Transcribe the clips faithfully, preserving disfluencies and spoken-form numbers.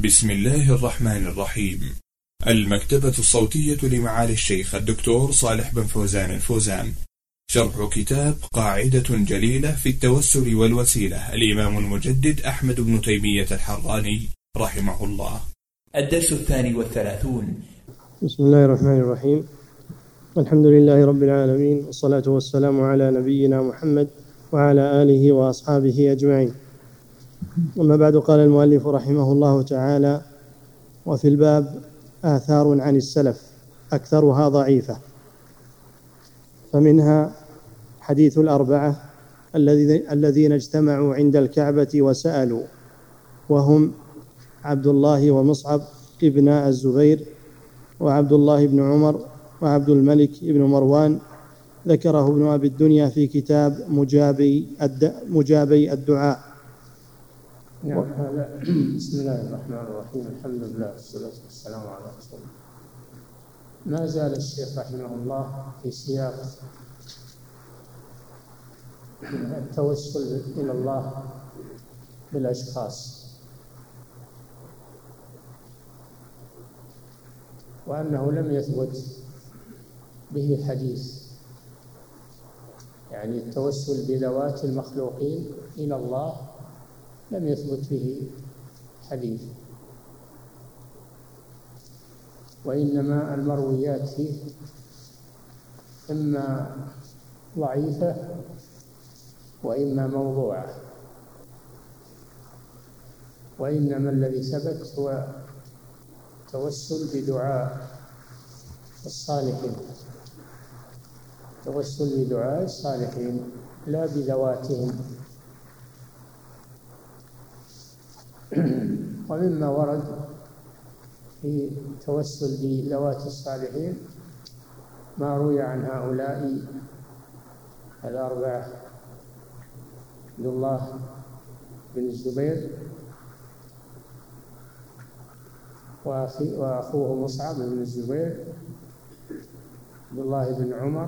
بسم الله الرحمن الرحيم. المكتبة الصوتية لمعالي الشيخ الدكتور صالح بن فوزان الفوزان، شرح كتاب قاعدة جليلة في التوسل والوسيلة، الإمام المجدد أحمد بن تيمية الحراني رحمه الله. الدرس الثاني والثلاثون. بسم الله الرحمن الرحيم. الحمد لله رب العالمين، والصلاة والسلام على نبينا محمد وعلى آله وأصحابه أجمعين. أما بعد، قال المؤلف رحمه الله تعالى: وفي الباب آثار عن السلف أكثرها ضعيفة، فمنها حديث الأربعة الذين اجتمعوا عند الكعبة وسألوا، وهم عبد الله ومصعب ابن الزبير وعبد الله بن عمر وعبد الملك بن مروان، ذكره ابن أبي الدنيا في كتاب مجابي مجابي الدعاء. نعم. هذا بسم الله الرحمن الرحيم. الحمد لله والصلاة والسلام على رسول الله. ما زال الشيخ رحمه الله في سياق التوسل إلى الله بالأشخاص، وأنه لم يثبت به حديث، يعني التوسل بذوات المخلوقين إلى الله لم يثبت به حديث، وإنما المرويات فيه إما ضعيفة وإما موضوعة، وإنما الذي ثبت هو التوسل بدعاء الصالحين، التوسل بدعاء الصالحين لا بذواتهم. ومما ورد في التوسل بذوات الصالحين ما روي عن هؤلاء الأربعة: عبد الله بن الزبير وأخوه مصعب بن الزبير، عبد الله بن عمر،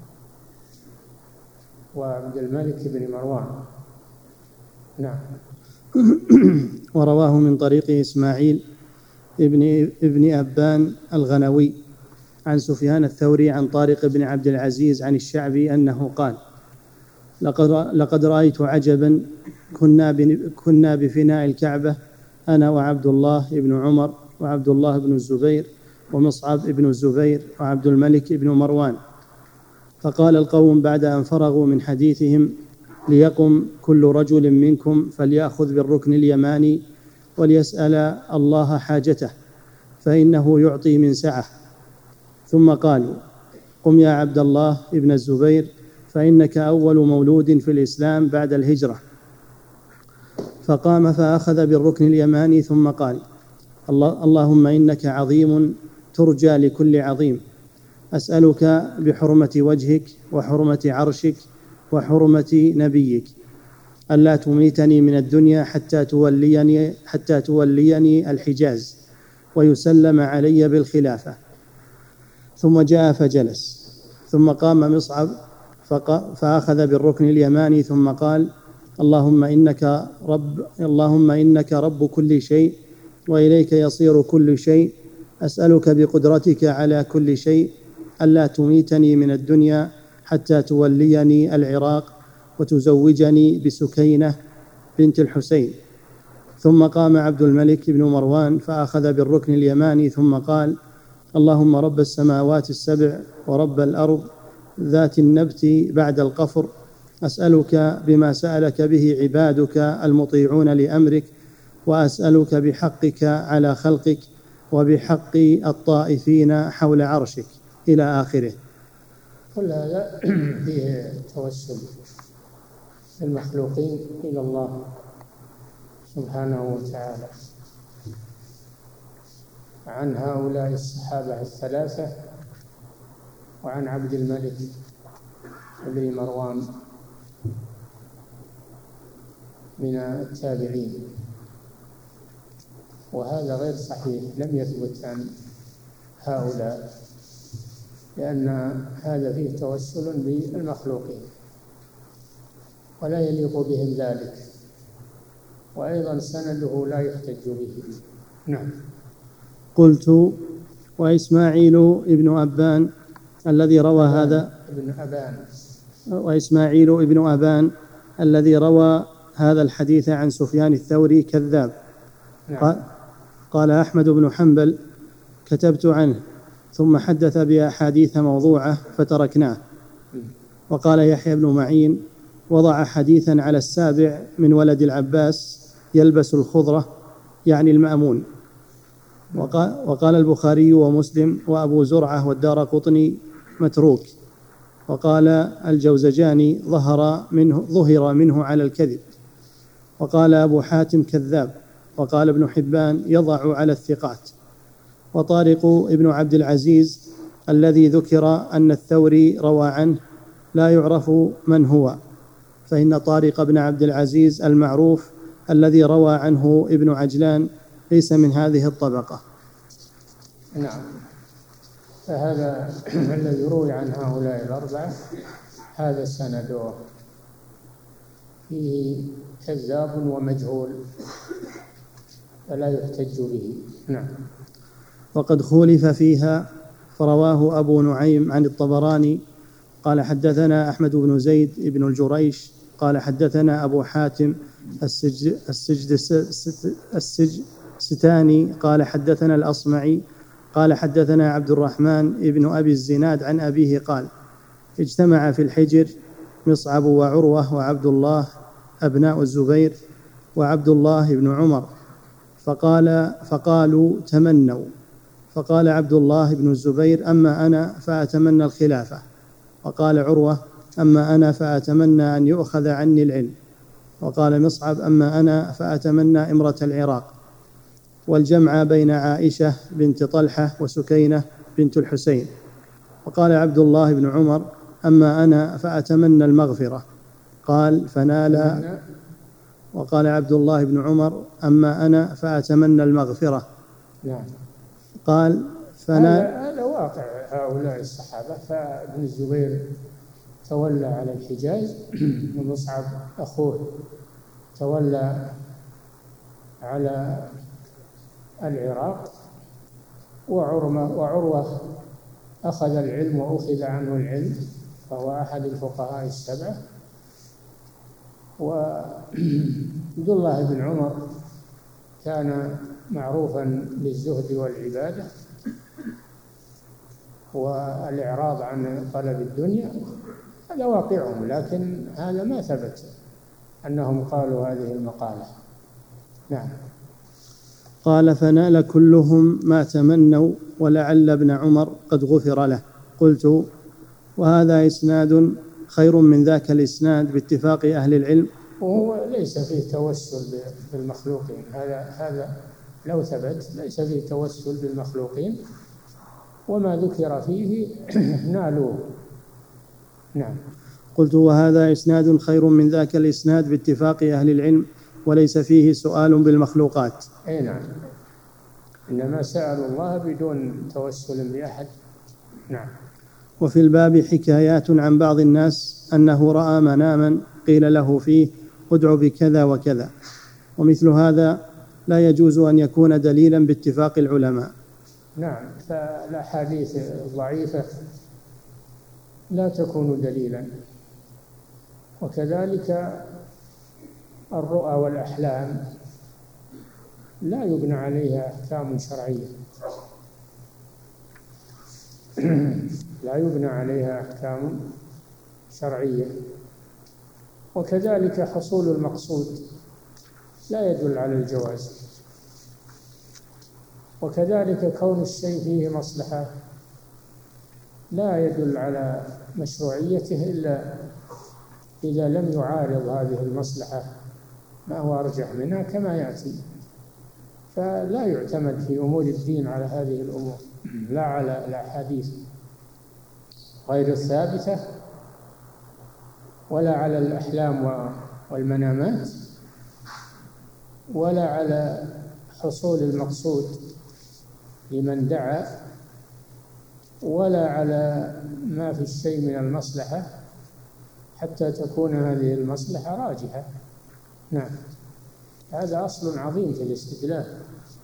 وعبد الملك بن مروان. نعم. ورواه من طريق إسماعيل ابن ابن أبان الغنوي عن سفيان الثوري عن طارق بن عبد العزيز عن الشعبي أنه قال: لقد لقد رأيت عجبا، كنا كنا بفناء الكعبة أنا وعبد الله بن عمر وعبد الله بن الزبير ومصعب بن الزبير وعبد الملك بن مروان، فقال القوم بعد أن فرغوا من حديثهم: ليقم كل رجل منكم فليأخذ بالركن اليماني وليسأل الله حاجته فإنه يعطي من سعه. ثم قالوا: قم يا عبد الله ابن الزبير، فإنك أول مولود في الإسلام بعد الهجرة. فقام فأخذ بالركن اليماني ثم قال: اللهم إنك عظيم ترجى لكل عظيم، أسألك بحرمة وجهك وحرمة عرشك وحرمة نبيك ألا تميتني من الدنيا حتى توليني, حتى توليني الحجاز ويسلم علي بالخلافة. ثم جاء فجلس، ثم قام مصعب فأخذ بالركن اليماني ثم قال: اللهم إنك رب, اللهم إنك رب كل شيء وإليك يصير كل شيء، أسألك بقدرتك على كل شيء ألا تميتني من الدنيا حتى توليني العراق وتزوجني بسكينة بنت الحسين. ثم قام عبد الملك بن مروان فأخذ بالركن اليماني ثم قال: اللهم رب السماوات السبع ورب الأرض ذات النبت بعد القفر، أسألك بما سألك به عبادك المطيعون لأمرك، وأسألك بحقك على خلقك وبحق الطائفين حول عرشك، إلى آخره. كل هذا فيه توسل المخلوقين إلى الله سبحانه وتعالى. عن هؤلاء الصحابة الثلاثة وعن عبد الملك بن مروان من التابعين، وهذا غير صحيح، لم يثبت عن هؤلاء، لأن هذا فيه توسل بالمخلوقين ولا يليق بهم ذلك، وأيضا سنده لا يحتج به، نعم. قلت: وإسماعيل ابن أبان الذي روى أبان هذا ابن أبان وإسماعيل ابن أبان الذي روى هذا الحديث عن سفيان الثوري كذاب. نعم. قال, قال أحمد بن حنبل: كتبت عنه ثم حدث بأحاديث موضوعة فتركناه. وقال يحيى بن معين: وضع حديثا على السابع من ولد العباس يلبس الخضرة، يعني المأمون. وقال, وقال البخاري ومسلم وأبو زرعة والدارقطني متروك. وقال الجوزجاني: ظهر منه, ظهر منه على الكذب. وقال أبو حاتم: كذاب. وقال ابن حبان: يضع على الثقات. وطارق ابن عبد العزيز الذي ذكر أن الثوري روى عنه لا يعرف من هو، فإن طارق بن عبد العزيز المعروف الذي روى عنه ابن عجلان ليس من هذه الطبقة. نعم. فهذا الذي روي عن هؤلاء الأربعة هذا سنده فيه كذاب ومجهول فلا يحتج به. نعم. وقد خولف فيها، فرواه أبو نعيم عن الطبراني قال: حدثنا أحمد بن زيد بن الجريش قال: حدثنا أبو حاتم السج السجد السجستاني قال: حدثنا الأصمعي قال: حدثنا عبد الرحمن بن أبي الزناد عن أبيه قال: اجتمع في الحجر مصعب وعروة وعبد الله أبناء الزبير وعبد الله بن عمر، فقال فقالوا: تمنوا. فقال عبد الله بن الزبير: أما أنا فأتمنى الخلافة. وقال عروة: أما أنا فأتمنى أن يؤخذ عني العلم. وقال مصعب: أما أنا فأتمنى إمرة العراق والجمع بين عائشة بنت طلحة وسكينة بنت الحسين. وقال عبد الله بن عمر: أما أنا فأتمنى المغفرة. قال: فنال. وقال عبد الله بن عمر: أما أنا فأتمنى المغفرة. نعم. قال: فنال. هذا واقع هؤلاء الصحابة. فابن الزبير تولى على الحجاز، ومصعب أخوه تولى على العراق، وعروة أخذ العلم وأخذ عنه العلم، فهو أحد الفقهاء السبعة. وعبد الله بن عمر كان معروفا بالزهد والعبادة والإعراض عن طلب الدنيا. هذا واقعهم، لكن هذا ما ثبت أنهم قالوا هذه المقالة. نعم. قال: فنال كلهم ما تمنوا، ولعل ابن عمر قد غفر له. قلت: وهذا إسناد خير من ذاك الإسناد باتفاق أهل العلم. وهو ليس فيه توسل بالمخلوقين، هذا هذا لو ثبت ليس فيه توسل بالمخلوقين، وما ذكر فيه نالوه. نعم. قلت: وهذا إسناد خير من ذاك الإسناد باتفاق أهل العلم، وليس فيه سؤال بالمخلوقات. أي نعم، إنما سألوا الله بدون توسل بأحد. نعم. وفي الباب حكايات عن بعض الناس أنه رأى مناما قيل له فيه: ادع بكذا وكذا، ومثل هذا لا يجوز أن يكون دليلا باتفاق العلماء. نعم. فالأحاديث الضعيفة لا تكون دليلا، وكذلك الرؤى والأحلام لا يبنى عليها أحكام شرعية لا يبنى عليها أحكام شرعية. وكذلك حصول المقصود لا يدل على الجواز، وكذلك كون الشيء فيه مصلحة لا يدل على مشروعيته إلا إذا لم يعارض هذه المصلحة ما هو أرجح منها كما يأتي. فلا يعتمد في أمور الدين على هذه الأمور، لا على الأحاديث غير الثابتة، ولا على الأحلام والمنامات، ولا على حصول المقصود لمن دعا، ولا على ما في الشيء من المصلحة حتى تكون هذه المصلحة راجحة. نعم. هذا أصل عظيم في الاستدلال،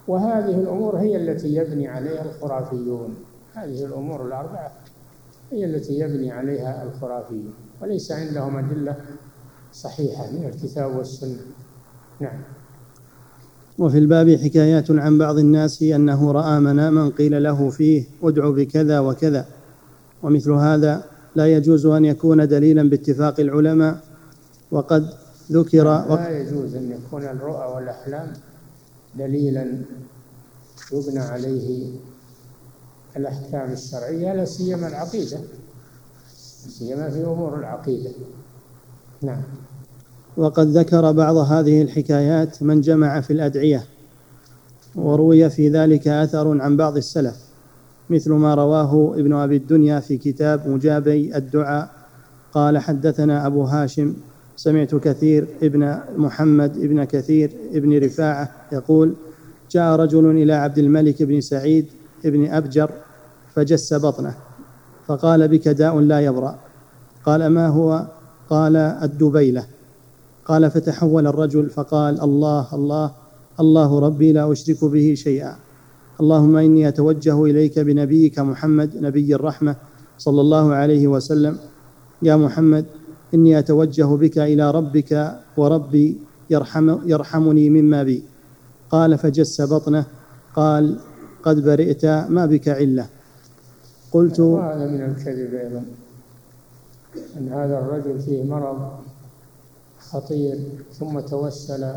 وهذه الأمور هي التي يبني عليها الخرافيون، هذه الأمور الأربعة هي التي يبني عليها الخرافيون، وليس عندهم أدلة صحيحة من الكتاب والسنة. نعم. وفي الباب حكايات عن بعض الناس أنه رأى مناما قيل له فيه ادع بكذا وكذا، ومثل هذا لا يجوز أن يكون دليلا باتفاق العلماء، وقد ذكر لا يجوز أن يكون الرؤى والأحلام دليلا يبنى عليه الأحكام الشرعية، لا سيما العقيدة، سيما في أمور العقيدة. نعم. وقد ذكر بعض هذه الحكايات من جمع في الأدعية، وروي في ذلك أثر عن بعض السلف، مثل ما رواه ابن أبي الدنيا في كتاب مجابي الدعاء قال حدثنا أبو هاشم سمعت كثير ابن محمد ابن كثير ابن رفاعة يقول جاء رجل إلى عبد الملك بن سعيد ابن أبجر فجس بطنه فقال بك داء لا يبرأ. قال ما هو؟ قال الدبيلة. قال فتحول الرجل فقال الله الله الله ربي لا أشرك به شيئا، اللهم إني أتوجه إليك بنبيك محمد نبي الرحمة صلى الله عليه وسلم، يا محمد إني أتوجه بك إلى ربك وربي يرحم يرحمني مما بي. قال فجس بطنه قال قد برئت ما بك علة. قلت هذا من الكذب أيضا، أن هذا الرجل فيه مرض خطير ثم توسل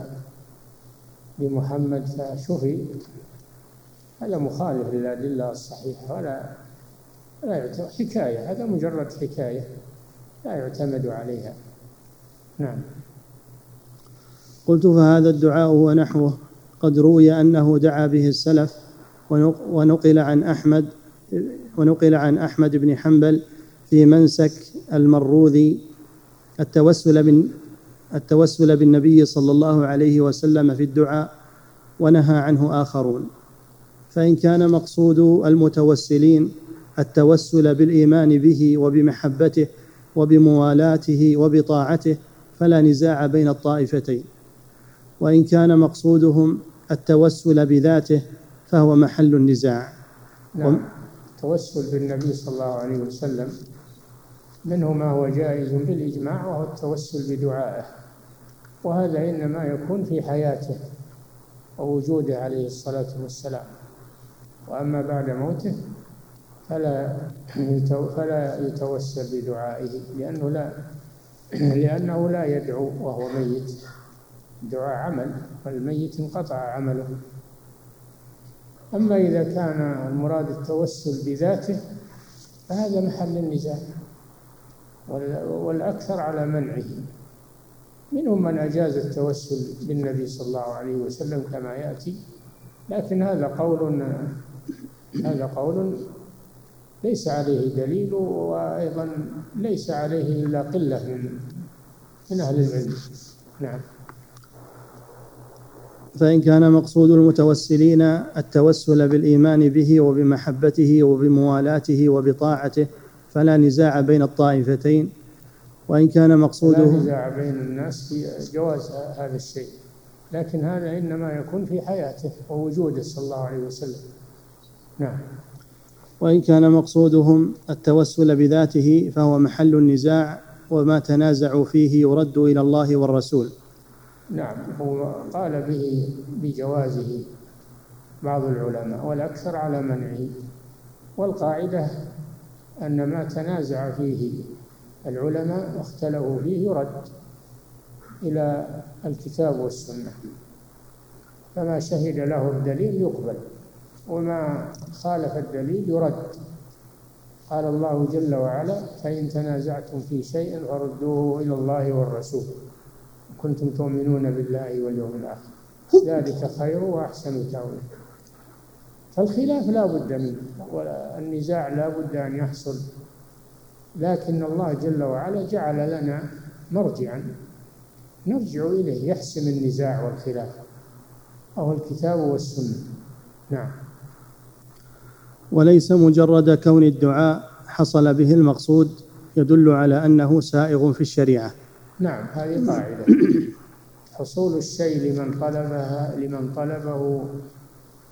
بمحمد فشفي، هذا مخالف للأدلة الصحيحة، ولا لا يعتمد، حكاية، هذا مجرد حكاية لا يعتمد عليها. نعم. قلت فهذا الدعاء ونحوه قد روي أنه دعا به السلف، ونقل عن أحمد ونقل عن أحمد بن حنبل في منسك المروذي التوسل من التوسل بالنبي صلى الله عليه وسلم في الدعاء، ونهى عنه آخرون. فإن كان مقصود المتوسلين التوسل بالإيمان به وبمحبته وبموالاته وبطاعته فلا نزاع بين الطائفتين، وإن كان مقصودهم التوسل بذاته فهو محل النزاع. نعم. التوسل بالنبي صلى الله عليه وسلم منه ما هو جائز بالإجماع، وهو التوسل بدعائه، وهذا إنما يكون في حياته ووجوده عليه الصلاة والسلام، وأما بعد موته فلا فلا يتوسل بدعائه، لأنه لا لأنه لا يدعو وهو ميت، الدعاء عمل والميت انقطع عمله. أما إذا كان المراد التوسل بذاته فهذا محل النزاع، والأكثر على منعه. منهم من أجاز التوسل بالنبي صلى الله عليه وسلم كما يأتي، لكن هذا قول هذا قول ليس عليه دليل، وأيضا ليس عليه إلا قلة من من أهل العلم. نعم. فإن كان مقصود المتوسلين التوسل بالإيمان به وبمحبته وبموالاته وبطاعته فلا نزاع بين الطائفتين، وإن كان مقصوده لا نزاع بين الناس في جواز هذا الشيء، لكن هذا إنما يكون في حياته ووجوده صلى الله عليه وسلم. نعم. وإن كان مقصودهم التوسل بذاته فهو محل النزاع، وما تنازعوا فيه يرد إلى الله والرسول. نعم. هو قال به بجوازه بعض العلماء، والأكثر على منعه، والقاعدة أن ما تنازع فيه العلماء واختلفوا فيه يرد إلى الكتاب والسنة، فما شهد له الدليل يقبل، وما خالف الدليل يرد. قال الله جل وعلا فإن تنازعتم في شيء فردوه إلى الله والرسول كنتم تؤمنون بالله واليوم الآخر ذلك خير وأحسن تأويلا. فالخلاف لا بد منه، والنزاع لا بد أن يحصل، لكن الله جل وعلا جعل لنا مرجعا نرجع إليه يحسم النزاع والخلاف، وهو الكتاب والسنة. نعم. وليس مجرد كون الدعاء حصل به المقصود يدل على أنه سائغ في الشريعة. نعم، هذه قاعدة. حصول الشيء لمن طلبها لمن طلبه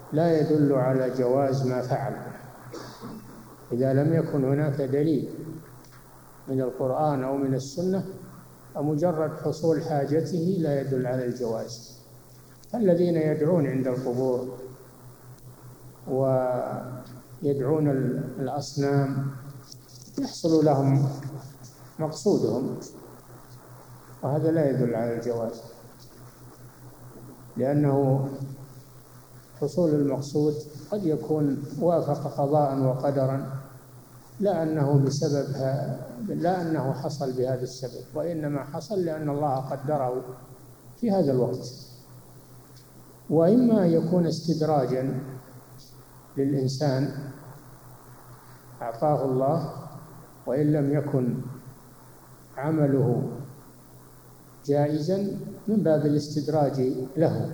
لا يدل على جواز ما فعل إذا لم يكن هناك دليل من القرآن أو من السنة، ومجرد حصول حاجته لا يدل على الجواز. الذين يدعون عند القبور ويدعون الأصنام يحصل لهم مقصودهم، وهذا لا يدل على الجواز، لأنه حصول المقصود قد يكون وافق قضاء وقدرا، لا أنه بسببها لا أنه حصل بهذا السبب، وإنما حصل لأن الله قدره في هذا الوقت. وإما يكون استدراجا للإنسان أعطاه الله، وإن لم يكن عمله جائزا من باب الاستدراج له،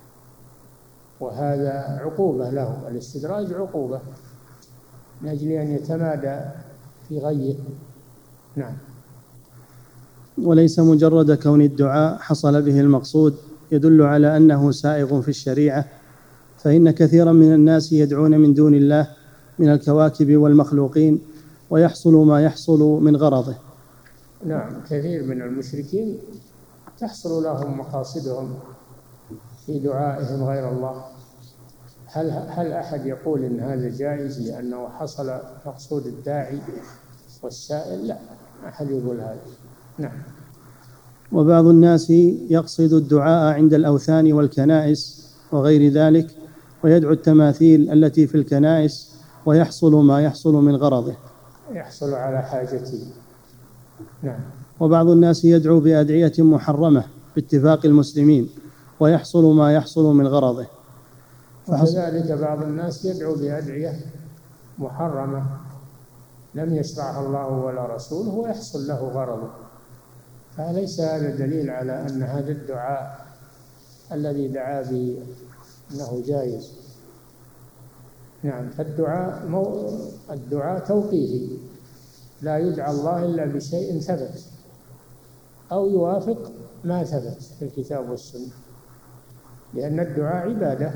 وهذا عقوبة له. الاستدراج عقوبة من أجل أن يتمادى في غيه. نعم. وليس مجرد كون الدعاء حصل به المقصود يدل على أنه سائغ في الشريعة، فإن كثيرا من الناس يدعون من دون الله من الكواكب والمخلوقين ويحصل ما يحصل من غرضه. نعم، كثير من المشركين تحصل لهم مقاصدهم في دعائهم غير الله. هل هل أحد يقول إن هذا جائز لأنه حصل مقصود الداعي والسائل؟ لا، أحد يقول هذا. نعم. وبعض الناس يقصد الدعاء عند الأوثان والكنائس وغير ذلك، ويدعو التماثيل التي في الكنائس ويحصل ما يحصل من غرضه، يحصل على حاجته. نعم. وبعض الناس يدعو بأدعية محرمة باتفاق المسلمين ويحصل ما يحصل من غرضه. وكذلك بعض الناس يدعو بأدعية محرمة لم يشرعها الله ولا رسوله ويحصل له غرضه، فليس هذا دليل على أن هذا الدعاء الذي دعا به أنه جائز. نعم. فالدعاء مو... الدعاء توقيفي، لا يدعى الله إلا بشيء ثبت أو يوافق ما ثبت في الكتاب والسنة، لأن الدعاء عبادة،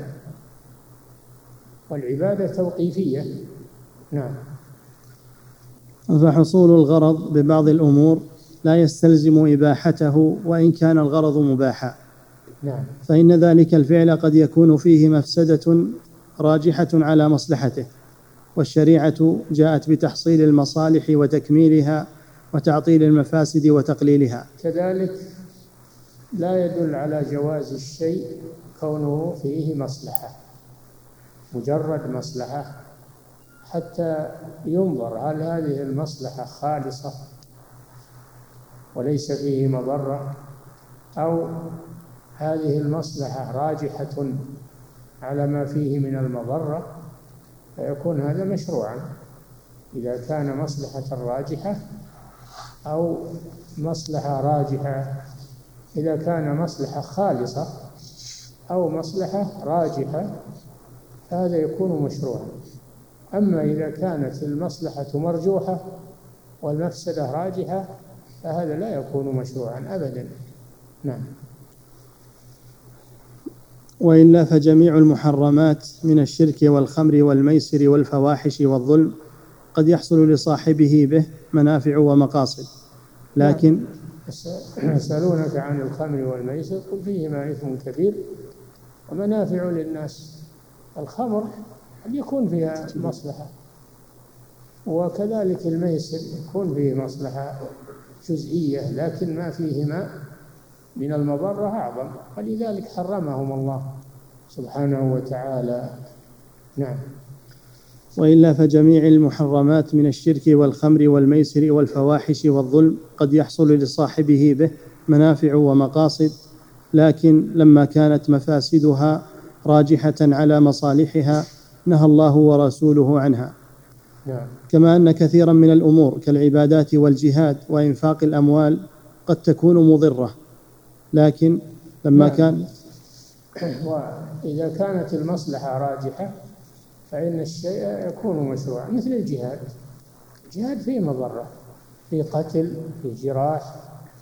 والعبادة توقيفية. نعم. فحصول الغرض ببعض الأمور لا يستلزم إباحته وإن كان الغرض مباحا. نعم. فإن ذلك الفعل قد يكون فيه مفسدة راجحة على مصلحته، والشريعة جاءت بتحصيل المصالح وتكميلها وتعطيل المفاسد وتقليلها. كذلك لا يدل على جواز الشيء كونه فيه مصلحة، مجرد مصلحة، حتى ينظر هل هذه المصلحة خالصة وليس فيه مضرة، أو هذه المصلحة راجحة على ما فيه من المضرة، فيكون هذا مشروعا. إذا كان مصلحة راجحة أو مصلحة راجحة، إذا كان مصلحة خالصة أو مصلحة راجحة فهذا يكون مشروعا. أما إذا كانت المصلحة مرجوحة والمفسدة راجحة فهذا لا يكون مشروعا أبدا. نعم. وإلا فجميع المحرمات من الشرك والخمر والميسر والفواحش والظلم قد يحصل لصاحبه به منافع ومقاصد، لكن يسألونك عن الخمر والميسر قل فيهما إثم كبير ومنافع للناس. الخمر قد يكون فيها مصلحة، وكذلك الميسر يكون فيه مصلحة جزئية، لكن ما فيهما من المضرة أعظم، ولذلك حرمهم الله سبحانه وتعالى. نعم. وإلا فجميع المحرمات من الشرك والخمر والميسر والفواحش والظلم قد يحصل لصاحبه به منافع ومقاصد، لكن لما كانت مفاسدها راجحة على مصالحها نهى الله ورسوله عنها. نعم. كما أن كثيرا من الأمور كالعبادات والجهاد وإنفاق الأموال قد تكون مضرة، لكن لما نعم. كان وإذا كانت المصلحة راجحة فإن الشيء يكون مشروعا، مثل الجهاد. الجهاد فيه مضرة، فيه قتل، فيه جراح،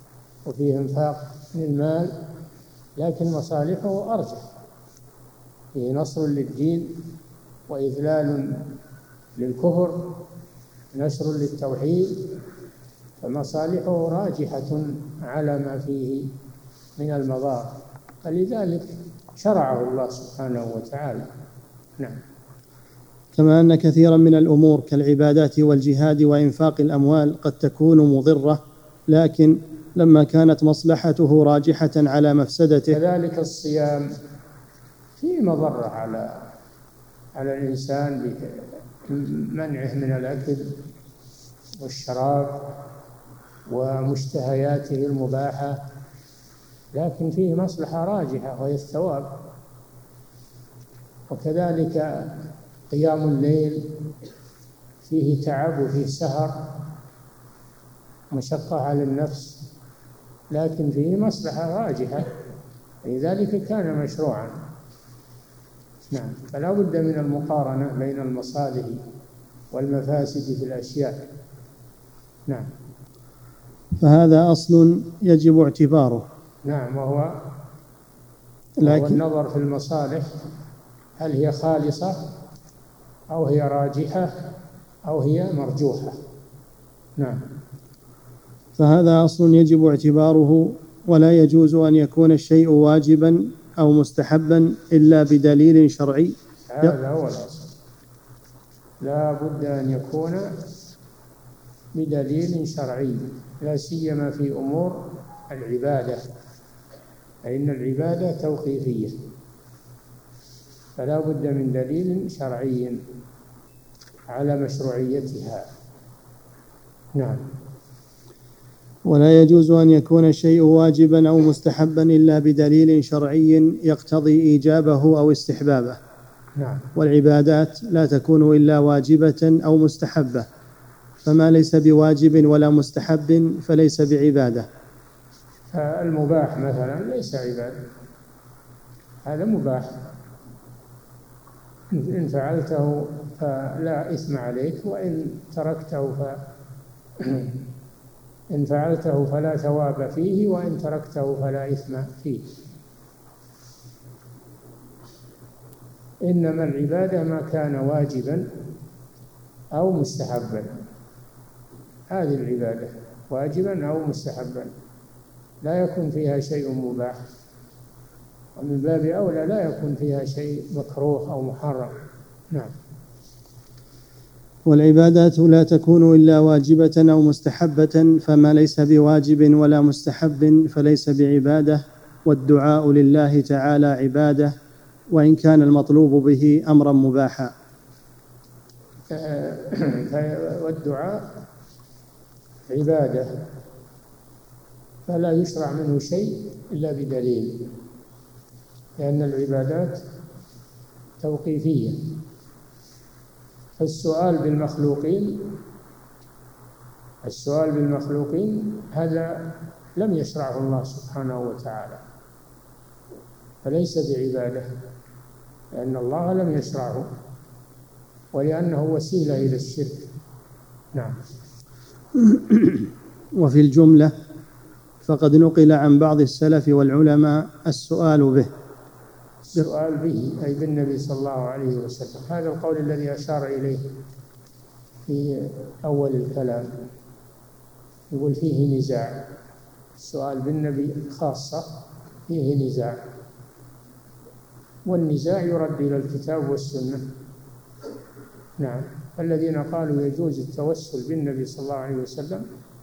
وفيه انفاق من المال، لكن مصالحه أرجح، فيه نصر للدين وإذلال للكفر، نشر للتوحيد، فمصالحه راجحة على ما فيه من المضار، فلذلك شرعه الله سبحانه وتعالى. نعم. كما أن كثيرا من الأمور كالعبادات والجهاد وإنفاق الأموال قد تكون مضرة، لكن لما كانت مصلحته راجحة على مفسدته. كذلك الصيام فيه مضرة على على الإنسان بمنعه من الأكل والشراب ومشتهياته المباحة، لكن فيه مصلحة راجحة وهي الثواب. وكذلك قيام الليل فيه تعب وفيه سهر، مشقة على النفس، لكن فيه مصلحة راجحة، لذلك كان مشروعا. نعم. فلا بد من المقارنة بين المصالح والمفاسد في الأشياء. نعم. فهذا أصل يجب اعتباره. نعم. وهو لكن النظر في المصالح، هل هي خالصة أو هي راجحة أو هي مرجوحة. نعم. فهذا أصل يجب اعتباره، ولا يجوز أن يكون الشيء واجبا أو مستحبا إلا بدليل شرعي. هذا هو الأصل، لا بد أن يكون بدليل شرعي، لا سيما في أمور العبادة، فإن العبادة توقيفية، فلا بد من دليل شرعي على مشروعيتها. نعم. ولا يجوز أن يكون الشيء واجبا أو مستحبا إلا بدليل شرعي يقتضي إيجابه أو استحبابه. نعم. والعبادات لا تكون إلا واجبة أو مستحبة، فما ليس بواجب ولا مستحب فليس بعبادة. المباح مثلا ليس عبادة، هذا مباح، إن فعلته فلا إثم عليك، وإن تركته ف إن فعلته فلا ثواب فيه، وإن تركته فلا إثم فيه. إنما العبادة ما كان واجبا أو مستحبا، هذه العبادة واجبا أو مستحبا، لا يكون فيها شيء مباح، ومن باب أولى لا يكون فيها شيء مكروه أو محرم. نعم. والعبادات لا تكون إلا واجبة أو مستحبة، فما ليس بواجب ولا مستحب فليس بعبادة. والدعاء لله تعالى عبادة، وإن كان المطلوب به أمرا مباحا. والدعاء عبادة، فلا يشرع منه شيء إلا بدليل، لأن العبادات توقيفية. فالسؤال بالمخلوقين السؤال بالمخلوقين هذا لم يشرعه الله سبحانه وتعالى، فليس بعبادة، لأن الله لم يشرعه، ولأنه وسيلة إلى الشرك. نعم. وفي الجملة فقد نقل عن بعض السلف والعلماء السؤال به السؤال به أي بالنبي صلى الله عليه وسلم، هذا القول الذي أشار إليه في أول الكلام، يقول فيه نزاع، السؤال بالنبي خاصة فيه نزاع، والنزاع يرد إلى الكتاب والسنة. نعم. الذين قالوا يجوز التوسل بالنبي صلى الله عليه وسلم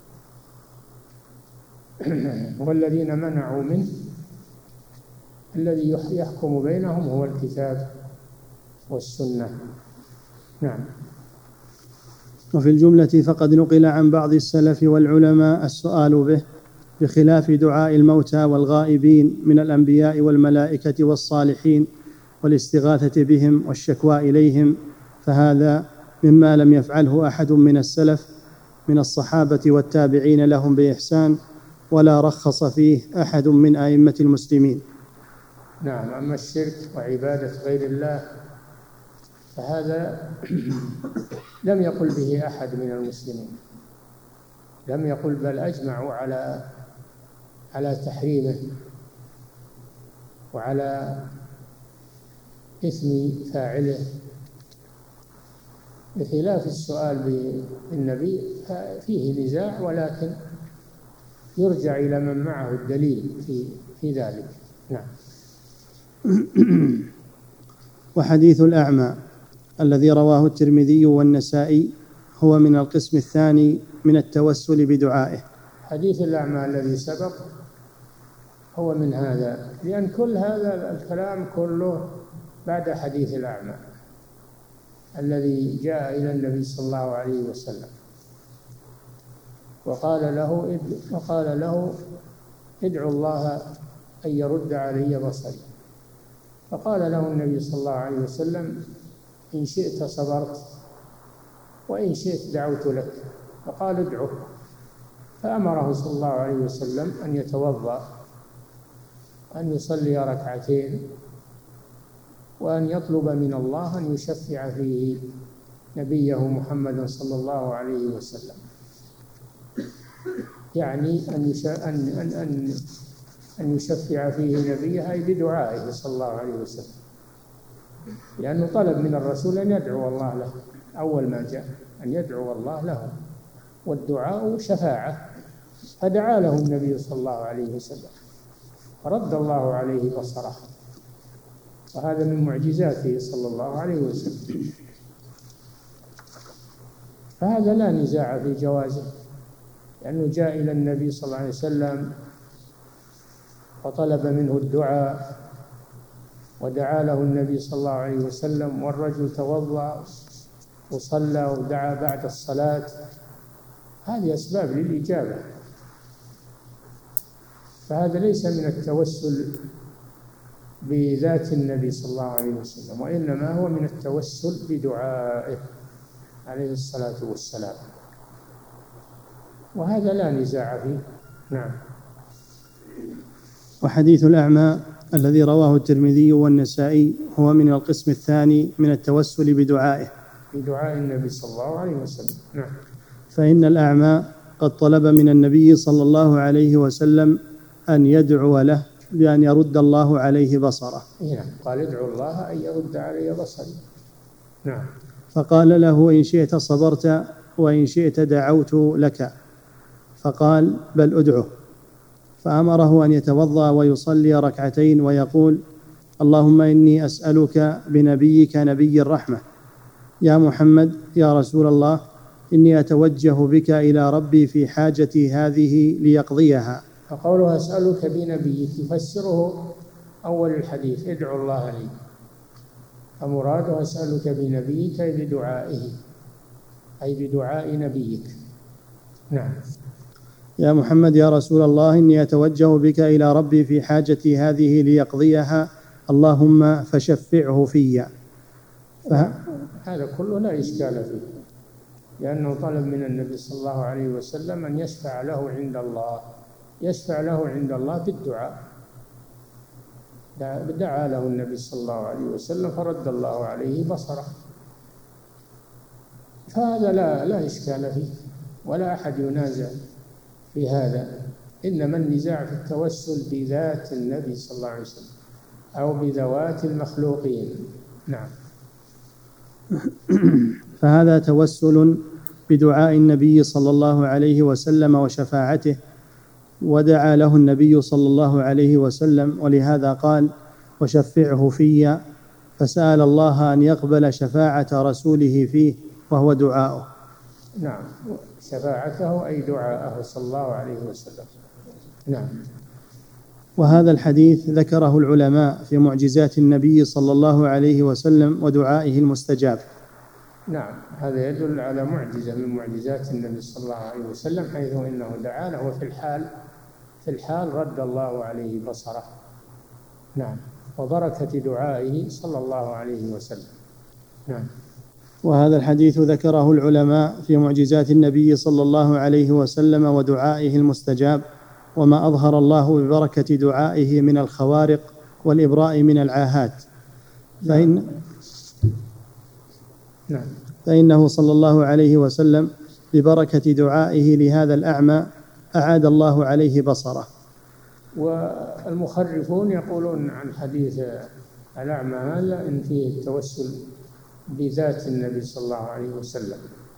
والذين منعوا منه، الذي يحكم بينهم هو الكتاب والسنة. نعم. وفي الجملة فقد نقل عن بعض السلف والعلماء السؤال به، بخلاف دعاء الموتى والغائبين من الأنبياء والملائكة والصالحين والاستغاثة بهم والشكوى إليهم، فهذا مما لم يفعله أحد من السلف من الصحابة والتابعين لهم بإحسان، ولا رخص فيه أحد من أئمة المسلمين. نعم. أما الشرك وعبادة غير الله فهذا لم يقل به أحد من المسلمين، لم يقل، بل أجمعوا على على تحريمه وعلى إثم فاعله، بخلاف السؤال بالنبي فيه نزاع، ولكن يرجع إلى من معه الدليل في في ذلك. نعم. وحديث الأعمى الذي رواه الترمذي والنسائي هو من القسم الثاني من التوسل بدعائه. حديث الأعمى الذي سبق هو من هذا، لأن كل هذا الكلام كله بعد حديث الأعمى الذي جاء إلى النبي صلى الله عليه وسلم وقال له وقال له ادعو الله أن يرد علي بصري، فقال له النبي صلى الله عليه وسلم إن شئت صبرت وإن شئت دعوت لك، فقال ادعه، فأمره صلى الله عليه وسلم أن يتوضأ، أن يصلي ركعتين، وأن يطلب من الله أن يشفع فيه نبيه محمد صلى الله عليه وسلم، يعني أن أن أن أن يشفع فيه نبيه أي بدعائه صلى الله عليه وسلم، لأنه طلب من الرسول أن يدعو الله له أول ما جاء، أن يدعو الله له، والدعاء شفاعة، فدعا له النبي صلى الله عليه وسلم فرد الله عليه بصره، وهذا من معجزاته صلى الله عليه وسلم، فهذا لا نزاع في جوازه، لأنه جاء إلى النبي صلى الله عليه وسلم وطلب منه الدعاء ودعا له النبي صلى الله عليه وسلم، والرجل توضأ وصلى ودعا بعد الصلاة، هذه أسباب للإجابة، فهذا ليس من التوسل بذات النبي صلى الله عليه وسلم، وإنما هو من التوسل بدعائه عليه الصلاة والسلام، وهذا لا نزاع فيه. نعم. وحديث الأعمى الذي رواه الترمذي والنسائي هو من القسم الثاني من التوسل بدعائه، بدعاء النبي صلى الله عليه وسلم. نعم. فإن الأعمى قد طلب من النبي صلى الله عليه وسلم أن يدعو له بأن يرد الله عليه بصره. نعم. قال ادعو الله أن يرد علي بصري. نعم. فقال له إن شئت صبرت وإن شئت دعوت لك، فقال بل أدعه، فأمره أن يتوضأ ويصلي ركعتين ويقول اللهم إني أسألك بنبيك نبي الرحمة يا محمد يا رسول الله إني أتوجه بك إلى ربي في حاجتي هذه ليقضيها. فقوله أسألك بنبيك يفسره أول الحديث ادعو الله لي، فمراده أسألك بنبيك أي بدعائه، أي بدعاء نبيك. نعم. يا محمد يا رسول الله إني أتوجه بك إلى ربي في حاجتي هذه ليقضيها اللهم فشفعه في. فه... هذا كله لا إشكال فيه، لأنه طلب من النبي صلى الله عليه وسلم أن يشفع له عند الله، يشفع له عند الله بالدعاء، دعا له النبي صلى الله عليه وسلم فرد الله عليه بصره، فهذا لا لا إشكال فيه ولا أحد ينازع في هذا، إنما النزاع في التوسل بذات النبي صلى الله عليه وسلم أو بذوات المخلوقين. نعم. فهذا توسل بدعاء النبي صلى الله عليه وسلم وشفاعته، ودعا له النبي صلى الله عليه وسلم، ولهذا قال وشفعه في، فسأل الله أن يقبل شفاعة رسوله فيه وهو دعاؤه. نعم، شفاعته أي دعاءه صلى الله عليه وسلم. نعم. وهذا الحديث ذكره العلماء في معجزات النبي صلى الله عليه وسلم ودعائه المستجاب. نعم، هذا يدل على معجزة من معجزات النبي صلى الله عليه وسلم، حيث إنه دعا له وفي الحال في الحال رد الله عليه بصره. نعم، وبركة دعائه صلى الله عليه وسلم. نعم. وهذا الحديث ذكره العلماء في معجزات النبي صلى الله عليه وسلم ودعائه المستجاب، وما أظهر الله ببركة دعائه من الخوارق والإبراء من العاهات، فإن نعم. فإنه صلى الله عليه وسلم ببركة دعائه لهذا الأعمى أعاد الله عليه بصره. والمخرفون يقولون عن حديث الأعمى هذا إن فيه التوسل بذات النبي صلى الله عليه وسلم،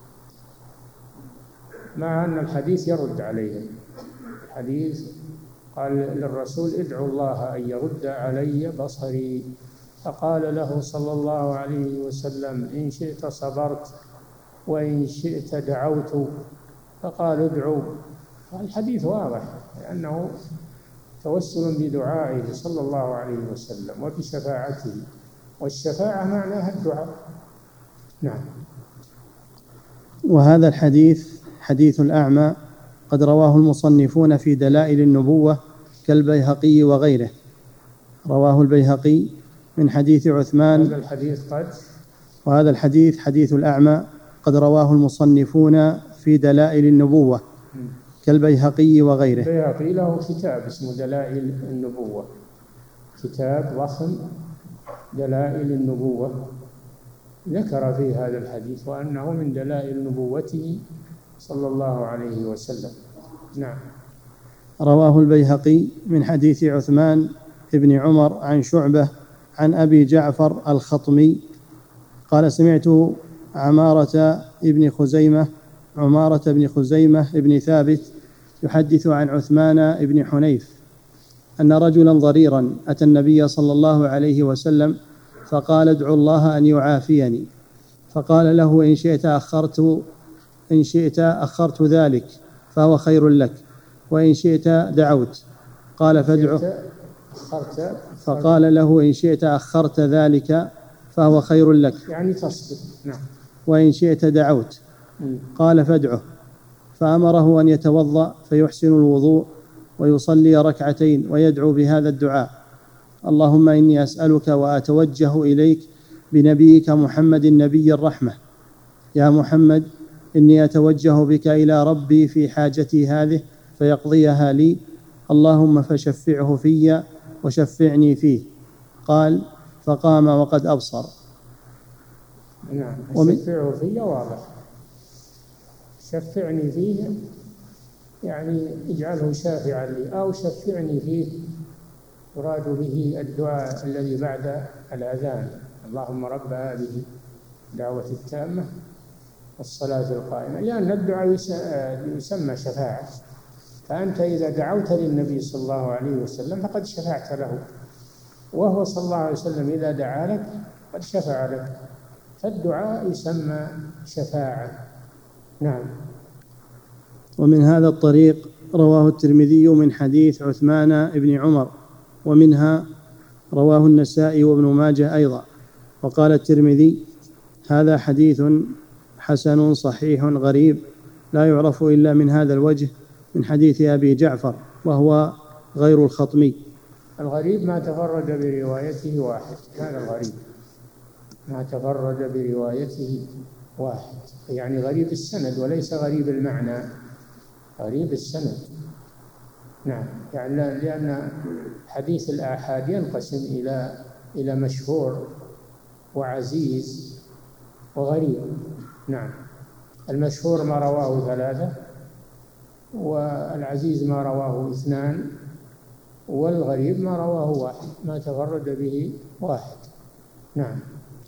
مع أن الحديث يرد عليهم. الحديث قال للرسول ادعو الله أن يرد علي بصري، فقال له صلى الله عليه وسلم إن شئت صبرت وإن شئت دعوت، فقال ادعو. الحديث واضح لأنه توسل بدعائه صلى الله عليه وسلم وبشفاعته، والشفاعة معناها الدعاء. نعم. وهذا الحديث حديث الأعمى قد رواه المصنفون في دلائل النبوة كالبيهقي وغيره. رواه البيهقي من حديث عثمان. هذا الحديث قد وهذا الحديث حديث الأعمى قد رواه المصنفون في دلائل النبوة كالبيهقي وغيره. البيهقي له كتاب اسمه دلائل النبوة، كتاب ضخم دلائل النبوة، ذكر فيه هذا الحديث وأنه من دلائل نبوته صلى الله عليه وسلم. نعم. رواه البيهقي من حديث عثمان بن عمر عن شعبة عن أبي جعفر الخطمي قال سمعت عمارة ابن خزيمة عمارة بن خزيمة ابن ثابت يحدث عن عثمان بن حنيف أن رجلا ضريرا أتى النبي صلى الله عليه وسلم فقال ادعو الله أن يعافيني، فقال له إن شئت أخرت إن شئت أخرت ذلك فهو خير لك، وإن شئت دعوت. قال فادعه. فقال له إن شئت أخرت ذلك فهو خير لك، يعني تصبر. نعم. وإن شئت دعوت. قال فادعه. فأمره أن يتوضأ فيحسن الوضوء ويصلي ركعتين ويدعو بهذا الدعاء: اللهم إني أسألك وأتوجه إليك بنبيك محمد نبي الرحمة، يا محمد إني أتوجه بك إلى ربي في حاجتي هذه فيقضيها لي، اللهم فشفعه في وشفعني فيه. قال فقام وقد أبصر. نعم. شفعه في واضح، شفعني فيه يعني اجعله شافعا لي، أو شفعني فيه يراد به الدعاء الذي بعد الأذان: اللهم رب هذه الدعوة التامة والصلاة القائمة، لأن الدعاء يسمى شفاعة، فأنت إذا دعوت للنبي صلى الله عليه وسلم فقد شفعت له، وهو صلى الله عليه وسلم إذا دعا لك قد شفع لك، فالدعاء يسمى شفاعة. نعم. ومن هذا الطريق رواه الترمذي من حديث عثمان بن عمر، ومنها رواه النسائي وابن ماجه أيضا. وقال الترمذي هذا حديث حسن صحيح غريب لا يعرف إلا من هذا الوجه من حديث أبي جعفر، وهو غير الخطمي. الغريب ما تفرد بروايته واحد، هذا الغريب ما تفرد بروايته واحد، يعني غريب السند وليس غريب المعنى، غريب السند. نعم. يعني لأن حديث الآحاد ينقسم إلى إلى مشهور وعزيز وغريب. نعم. المشهور ما رواه ثلاثة، والعزيز ما رواه اثنان، والغريب ما رواه واحد، ما تفرد به واحد. نعم.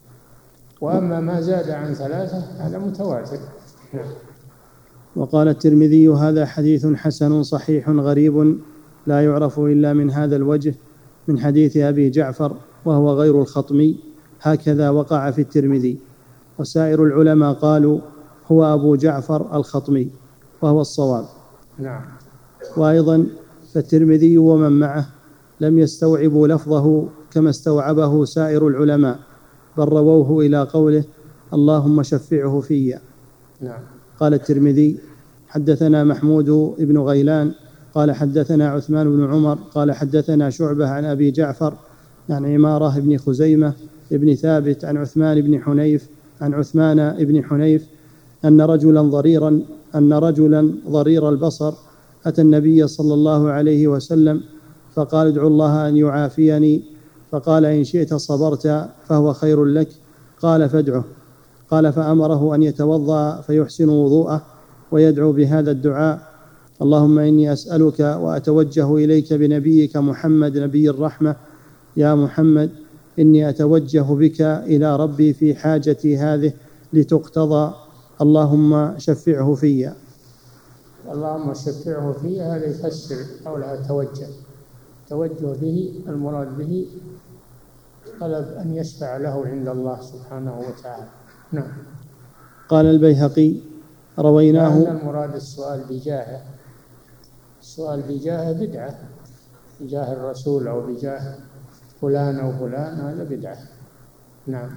وأما ما زاد عن ثلاثة هذا متواتر. نعم. وقال الترمذي هذا حديث حسن صحيح غريب لا يعرف إلا من هذا الوجه من حديث أبي جعفر، وهو غير الخطمي، هكذا وقع في الترمذي. وسائر العلماء قالوا هو أبو جعفر الخطمي، وهو الصواب. نعم. وأيضا فالترمذي ومن معه لم يستوعبوا لفظه كما استوعبه سائر العلماء، بل رووه إلى قوله اللهم شفعه في. نعم. قال الترمذي حدثنا محمود بن غيلان قال حدثنا عثمان بن عمر قال حدثنا شعبة عن أبي جعفر عن عمارة بن خزيمة بن ثابت عن عثمان بن حنيف عن عثمان بن حنيف أن رجلا ضريرا أن رجلا ضرير البصر أتى النبي صلى الله عليه وسلم فقال ادعو الله أن يعافيني، فقال إن شئت صبرت فهو خير لك، قال فادعه. قال فأمره أن يتوضأ فيحسن وضوءه ويدعو بهذا الدعاء: اللهم إني أسألك وأتوجه إليك بنبيك محمد نبي الرحمة، يا محمد إني أتوجه بك إلى ربي في حاجتي هذه لتقتضى، اللهم شفعه في. اللهم شفعه في هذا يفسر قولها توجه. توجه به المراد به طلب أن يشفع له عند الله سبحانه وتعالى. نعم. قال البيهقي رويناه. لأن المراد السؤال بجاهه، السؤال بجاهه بدعة، بجاه الرسول أو بجاه فلان أو فلان، هذا بدعة. نعم.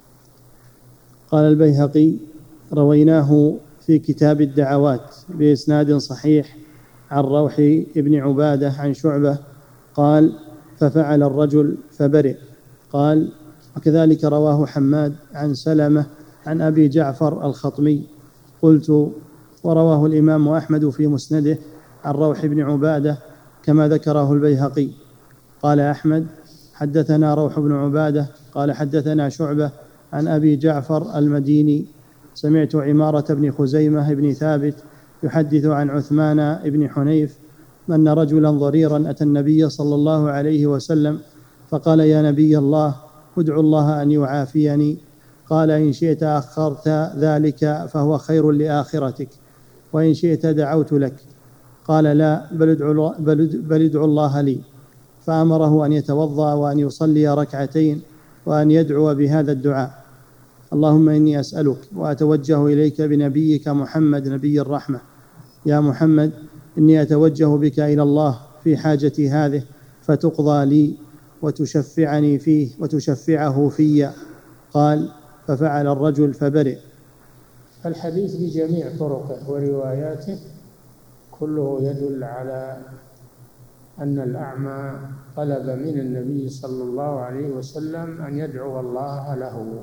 قال البيهقي رويناه في كتاب الدعوات بإسناد صحيح عن روح ابن عبادة عن شعبة قال ففعل الرجل فبرئ. قال وكذلك رواه حماد عن سلمة عن أبي جعفر الخطمي. قلت ورواه الإمام أحمد في مسنده عن روح بن عبادة كما ذكره البيهقي. قال أحمد حدثنا روح بن عبادة قال حدثنا شعبة عن أبي جعفر المديني سمعت عمارة بن خزيمة بن ثابت يحدث عن عثمان بن حنيف أن رجلا ضريرا أتى النبي صلى الله عليه وسلم فقال يا نبي الله ادعو الله أن يعافيني. قال إن شئت أخرت ذلك فهو خير لآخرتك وإن شئت دعوت لك. قال لا بل ادعو, بل ادعو الله لي. فأمره أن يتوضأ وأن يصلي ركعتين وأن يدعو بهذا الدعاء: اللهم إني أسألك وأتوجه إليك بنبيك محمد نبي الرحمة، يا محمد إني أتوجه بك إلى الله في حاجتي هذه فتقضى لي وتشفعني فيه وتشفعه في. قال ففعل الرجل فبرئ. الحديث بجميع طرقه ورواياته كله يدل على أن الأعمى طلب من النبي صلى الله عليه وسلم أن يدعو الله له،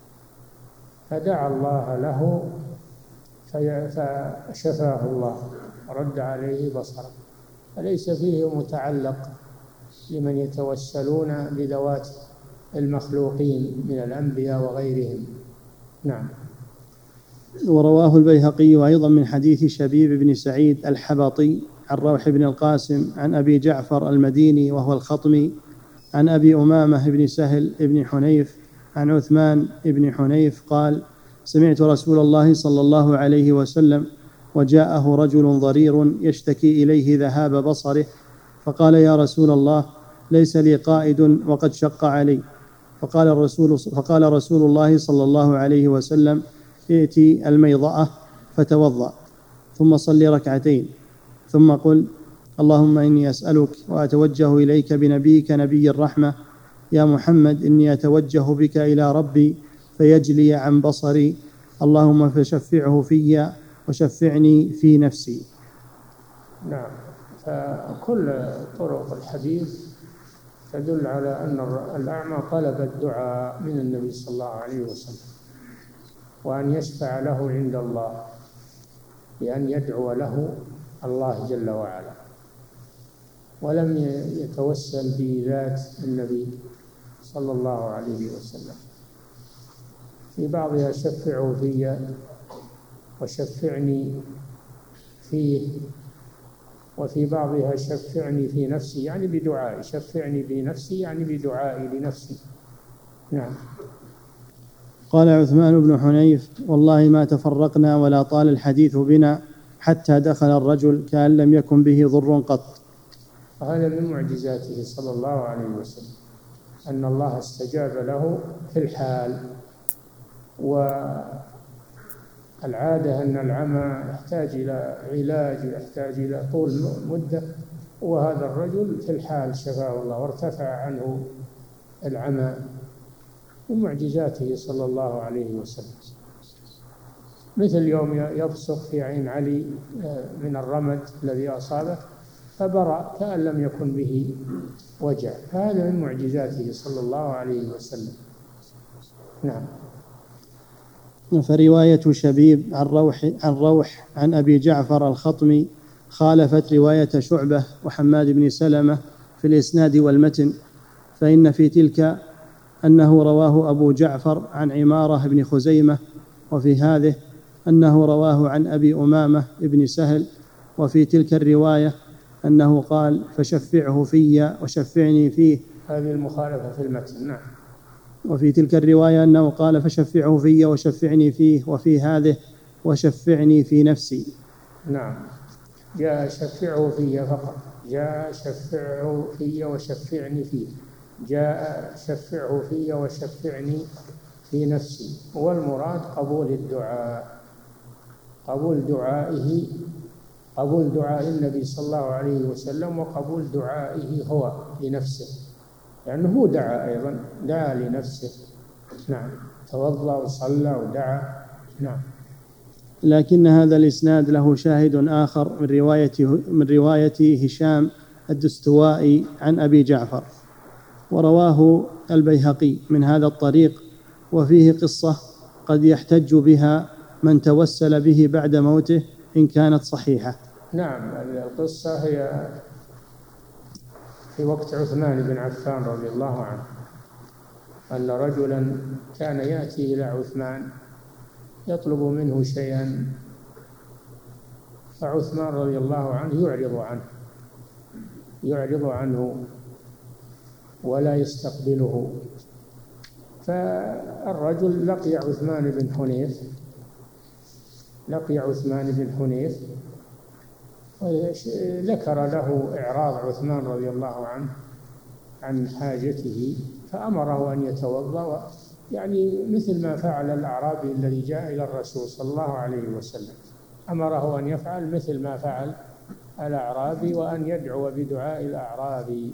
فدعا الله له فشفاه الله ورد عليه بصره، فليس فيه متعلق لمن يتوسلون بذوات المخلوقين من الأنبياء وغيرهم. نعم. ورواه البيهقي أيضا من حديث شبيب بن سعيد الحبطي عن روح بن القاسم عن أبي جعفر المديني وهو الخطمي عن أبي أمامة بن سهل بن حنيف عن عثمان بن حنيف قال سمعت رسول الله صلى الله عليه وسلم وجاءه رجل ضرير يشتكي إليه ذهاب بصره فقال يا رسول الله ليس لي قائد وقد شق علي. فقال الرسول, فقال رسول الله صلى الله عليه وسلم ائتي الميضأة فتوضأ ثم صل ركعتين ثم قل اللهم إني أسألك وأتوجه إليك بنبيك نبي الرحمة، يا محمد إني أتوجه بك إلى ربي فيجلي عن بصري، اللهم فشفعه في وشفعني في نفسي. نعم. فكل طرق الحديث تدل على أن الأعمى طلب الدعاء من النبي صلى الله عليه وسلم وأن يشفع له عند الله بأن يدعو له الله جل وعلا، ولم يتوسل بذات النبي صلى الله عليه وسلم. في بعضها شفعوا في وشفعني فيه، وفي بعضها شفعني في نفسي يعني بدعائي، شفعني بنفسي يعني بدعائي لنفسي. نعم. قال عثمان بن حنيف والله ما تفرقنا ولا طال الحديث بنا حتى دخل الرجل كأن لم يكن به ضر قط. وهذا من معجزاته صلى الله عليه وسلم أن الله استجاب له في الحال، والعادة أن العمى يحتاج إلى علاج يحتاج إلى طول مدة، وهذا الرجل في الحال شفاه الله وارتفع عنه العمى من معجزاته صلى الله عليه وسلم. مثل يوم يبصق في عين علي من الرمد الذي أصابه فبرأ كأن لم يكن به وجع، هذا من معجزاته صلى الله عليه وسلم. نعم. فرواية شبيب عن روح عن روح عن أبي جعفر الخطمي خالفت رواية شعبة وحماد بن سلمة في الإسناد والمتن، فإن في تلك أنه رواه أبو جعفر عن عمارة بن خزيمة، وفي هذه أنه رواه عن أبي أمامة بن سهل، وفي تلك الرواية أنه قال فشفعه في وشفعني فيه. هذه المخالفة في المتن. نعم. وفي تلك الرواية أنه قال فشفعه في وشفعني فيه، وفي هذه وشفعني في نفسي. نعم، جاء شفعه في فقط، جاء شفعه في وشفعني فيه، جاء شفعه في وشفعني في نفسي. والمراد قبول الدعاء، قبول دعائه، قبول دعاء النبي صلى الله عليه وسلم وقبول دعائه هو لنفسه، لأنه هو دعا أيضا، دعا لنفسه. نعم، توضأ وصلى ودعا. نعم. لكن هذا الإسناد له شاهد آخر من رواية من رواية هشام الدستوائي عن أبي جعفر، ورواه البيهقي من هذا الطريق، وفيه قصة قد يحتج بها من توسل به بعد موته إن كانت صحيحة. نعم، القصة هي في وقت عثمان بن عفان رضي الله عنه، أن رجلا كان يأتي إلى عثمان يطلب منه شيئا، فعثمان رضي الله عنه يعرض عنه يعرض عنه ولا يستقبله. فالرجل لقي عثمان بن حنيف لقي عثمان بن حنيف ذكر له إعراض عثمان رضي الله عنه عن حاجته، فأمره أن يتوضأ، يعني مثل ما فعل الأعرابي الذي جاء إلى الرسول صلى الله عليه وسلم، أمره أن يفعل مثل ما فعل الأعرابي وأن يدعو بدعاء الأعرابي.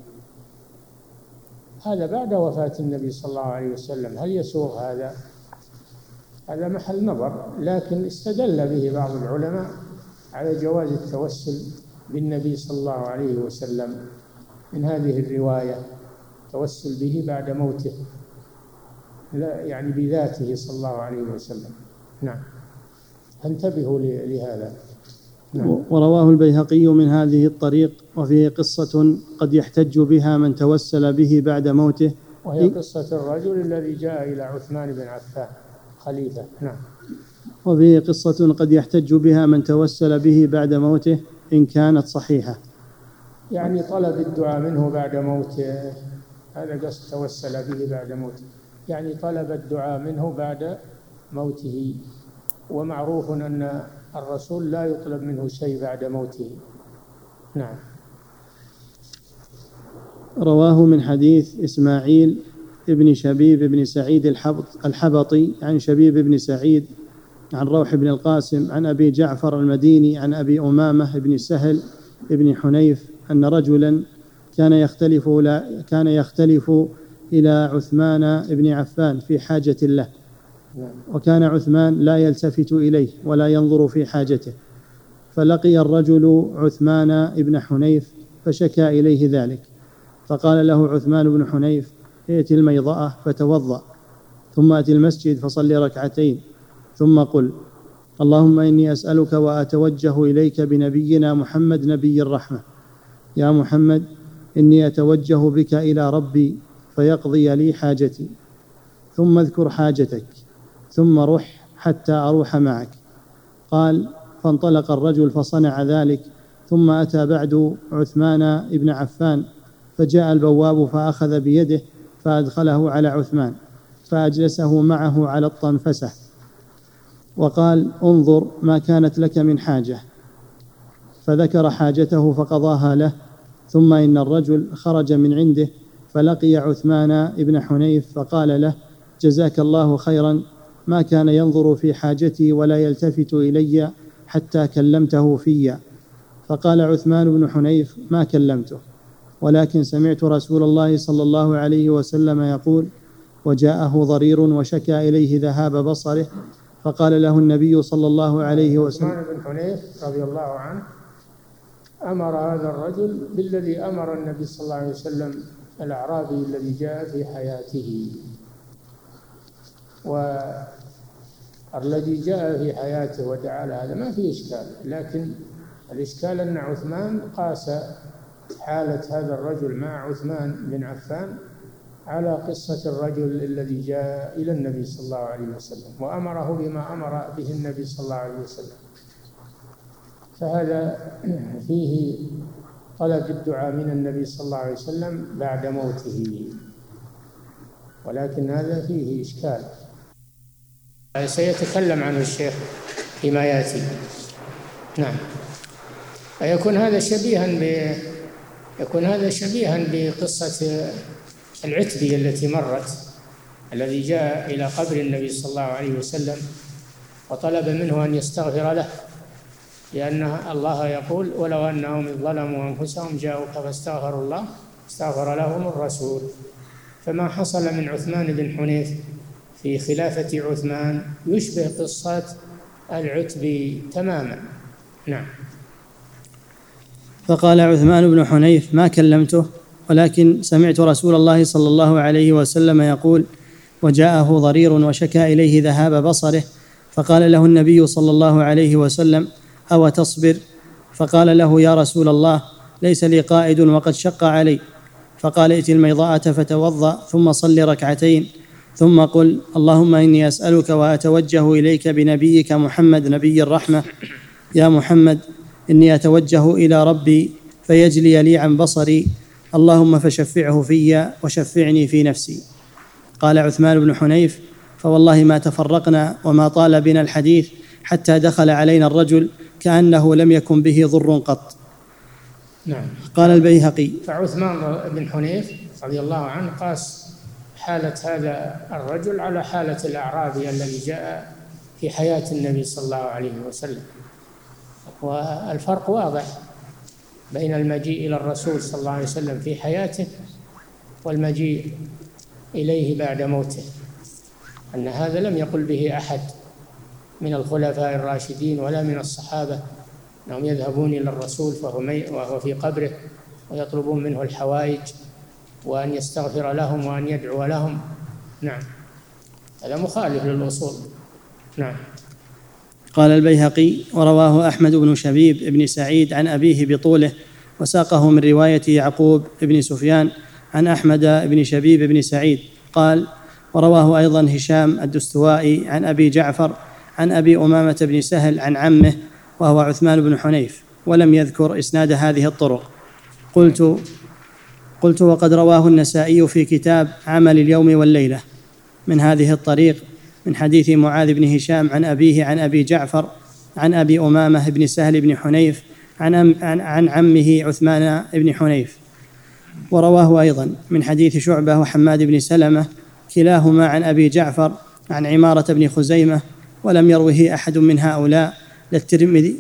هذا بعد وفاة النبي صلى الله عليه وسلم، هل يسوغ هذا؟ هذا محل نظر، لكن استدل به بعض العلماء على جواز التوسل بالنبي صلى الله عليه وسلم من هذه الرواية، توسل به بعد موته، لا يعني بذاته صلى الله عليه وسلم. نعم، انتبهوا لهذا. نعم. ورواه البيهقي من هذه الطريق، وفيه قصة قد يحتج بها من توسل به بعد موته، وهي قصة الرجل الذي جاء إلى عثمان بن عفان خليفة. نعم. وفيه قصة قد يحتج بها من توسل به بعد موته إن كانت صحيحة، يعني طلب الدعاء منه بعد موته، هذا قصد توسل به بعد موته، يعني طلب الدعاء منه بعد موته. ومعروف أن الرسول لا يطلب منه شيء بعد موته. نعم. رواه من حديث إسماعيل ابن شبيب بن سعيد الحبطي عن شبيب بن سعيد عن روح بن القاسم عن أبي جعفر المديني عن أبي أمامة بن سهل بن حنيف أن رجلا كان يختلف كان يختلف إلى عثمان بن عفان في حاجة له، وكان عثمان لا يلتفت إليه ولا ينظر في حاجته، فلقي الرجل عثمان بن حنيف فشكى إليه ذلك، فقال له عثمان بن حنيف: ائت الميضأة فتوضأ، ثم أت المسجد فصل ركعتين، ثم قل: اللهم إني أسألك وأتوجه إليك بنبينا محمد نبي الرحمة، يا محمد إني أتوجه بك إلى ربي فيقضي لي حاجتي، ثم اذكر حاجتك، ثم رح حتى أروح معك. قال: فانطلق الرجل فصنع ذلك، ثم أتى بعد عثمان بن عفان، فجاء البواب فأخذ بيده فأدخله على عثمان، فأجلسه معه على الطنفسة، وقال: انظر ما كانت لك من حاجة، فذكر حاجته فقضاها له. ثم إن الرجل خرج من عنده فلقي عثمان بن حنيف فقال له: جزاك الله خيرا، ما كان ينظر في حاجتي ولا يلتفت إلي حتى كلمته في. فقال عثمان بن حنيف: ما كلمته، ولكن سمعت رسول الله صلى الله عليه وسلم يقول: وجاءه ضرير وشكى إليه ذهاب بصره، فقال له النبي صلى الله عليه وسلم. عثمان بن حنيف رضي الله عنه أمر هذا الرجل بالذي أمر النبي صلى الله عليه وسلم الأعرابي الذي جاء في حياته، والذي جاء في حياته ودعا له هذا ما في إشكال، لكن الإشكال أن عثمان قاس حالة هذا الرجل مع عثمان بن عفان على قصة الرجل الذي جاء إلى النبي صلى الله عليه وسلم وأمره بما أمر به النبي صلى الله عليه وسلم، فهذا فيه طلب الدعاء من النبي صلى الله عليه وسلم بعد موته. ولكن هذا فيه إشكال سيتكلم عنه الشيخ فيما يأتي. نعم. فيكون هذا شبيها ب يكون هذا شبيها بقصة العتبي التي مرت، الذي جاء إلى قبر النبي صلى الله عليه وسلم وطلب منه أن يستغفر له، لأن الله يقول: ولو أنهم ظلموا أنفسهم جاءوك فاستغفروا الله استغفر لهم الرسول. فما حصل من عثمان بن حنيف في خلافة عثمان يشبه قصة العتبي تماما. نعم. فقال عثمان بن حنيف: ما كلمته، ولكن سمعت رسول الله صلى الله عليه وسلم يقول: وجاءه ضرير وشكى إليه ذهاب بصره، فقال له النبي صلى الله عليه وسلم: أو تصبر؟ فقال له: يا رسول الله، ليس لي قائد وقد شق علي. فقال: ائت الميضاءة فتوضأ ثم صل ركعتين ثم قل: اللهم إني أسألك وأتوجه إليك بنبيك محمد نبي الرحمة، يا محمد إني أتوجه إلى ربي فيجلي لي عن بصري، اللهم فشفعه في وشفعني في نفسي. قال عثمان بن حنيف: فوالله ما تفرقنا وما طال بنا الحديث حتى دخل علينا الرجل كأنه لم يكن به ضر قط. نعم. قال البيهقي: فعثمان بن حنيف رضي الله عنه قاس حالة هذا الرجل على حالة الأعرابي الذي جاء في حياة النبي صلى الله عليه وسلم، والفرق واضح بين المجيء إلى الرسول صلى الله عليه وسلم في حياته والمجيء إليه بعد موته، أن هذا لم يقل به أحد من الخلفاء الراشدين ولا من الصحابة أنهم يذهبون إلى الرسول وهو في قبره ويطلبون منه الحوائج وأن يستغفر لهم وأن يدعو لهم. نعم، هذا مخالف للأصول. نعم. قال البيهقي: ورواه أحمد بن شبيب بن سعيد عن أبيه بطوله، وساقه من رواية يعقوب بن سفيان عن أحمد بن شبيب بن سعيد قال: ورواه أيضا هشام الدستوائي عن أبي جعفر عن أبي أمامة بن سهل عن عمه وهو عثمان بن حنيف، ولم يذكر إسناد هذه الطرق. قلت قلت وقد رواه النسائي في كتاب عمل اليوم والليلة من هذه الطريق من حديث معاذ بن هشام عن أبيه عن أبي جعفر عن أبي أمامة بن سهل بن حنيف عن, عن, عن عمه عثمان بن حنيف. ورواه أيضا من حديث شعبة وحماد بن سلمة كلاهما عن أبي جعفر عن عمارة بن خزيمة، ولم يروه أحد من هؤلاء للترمذي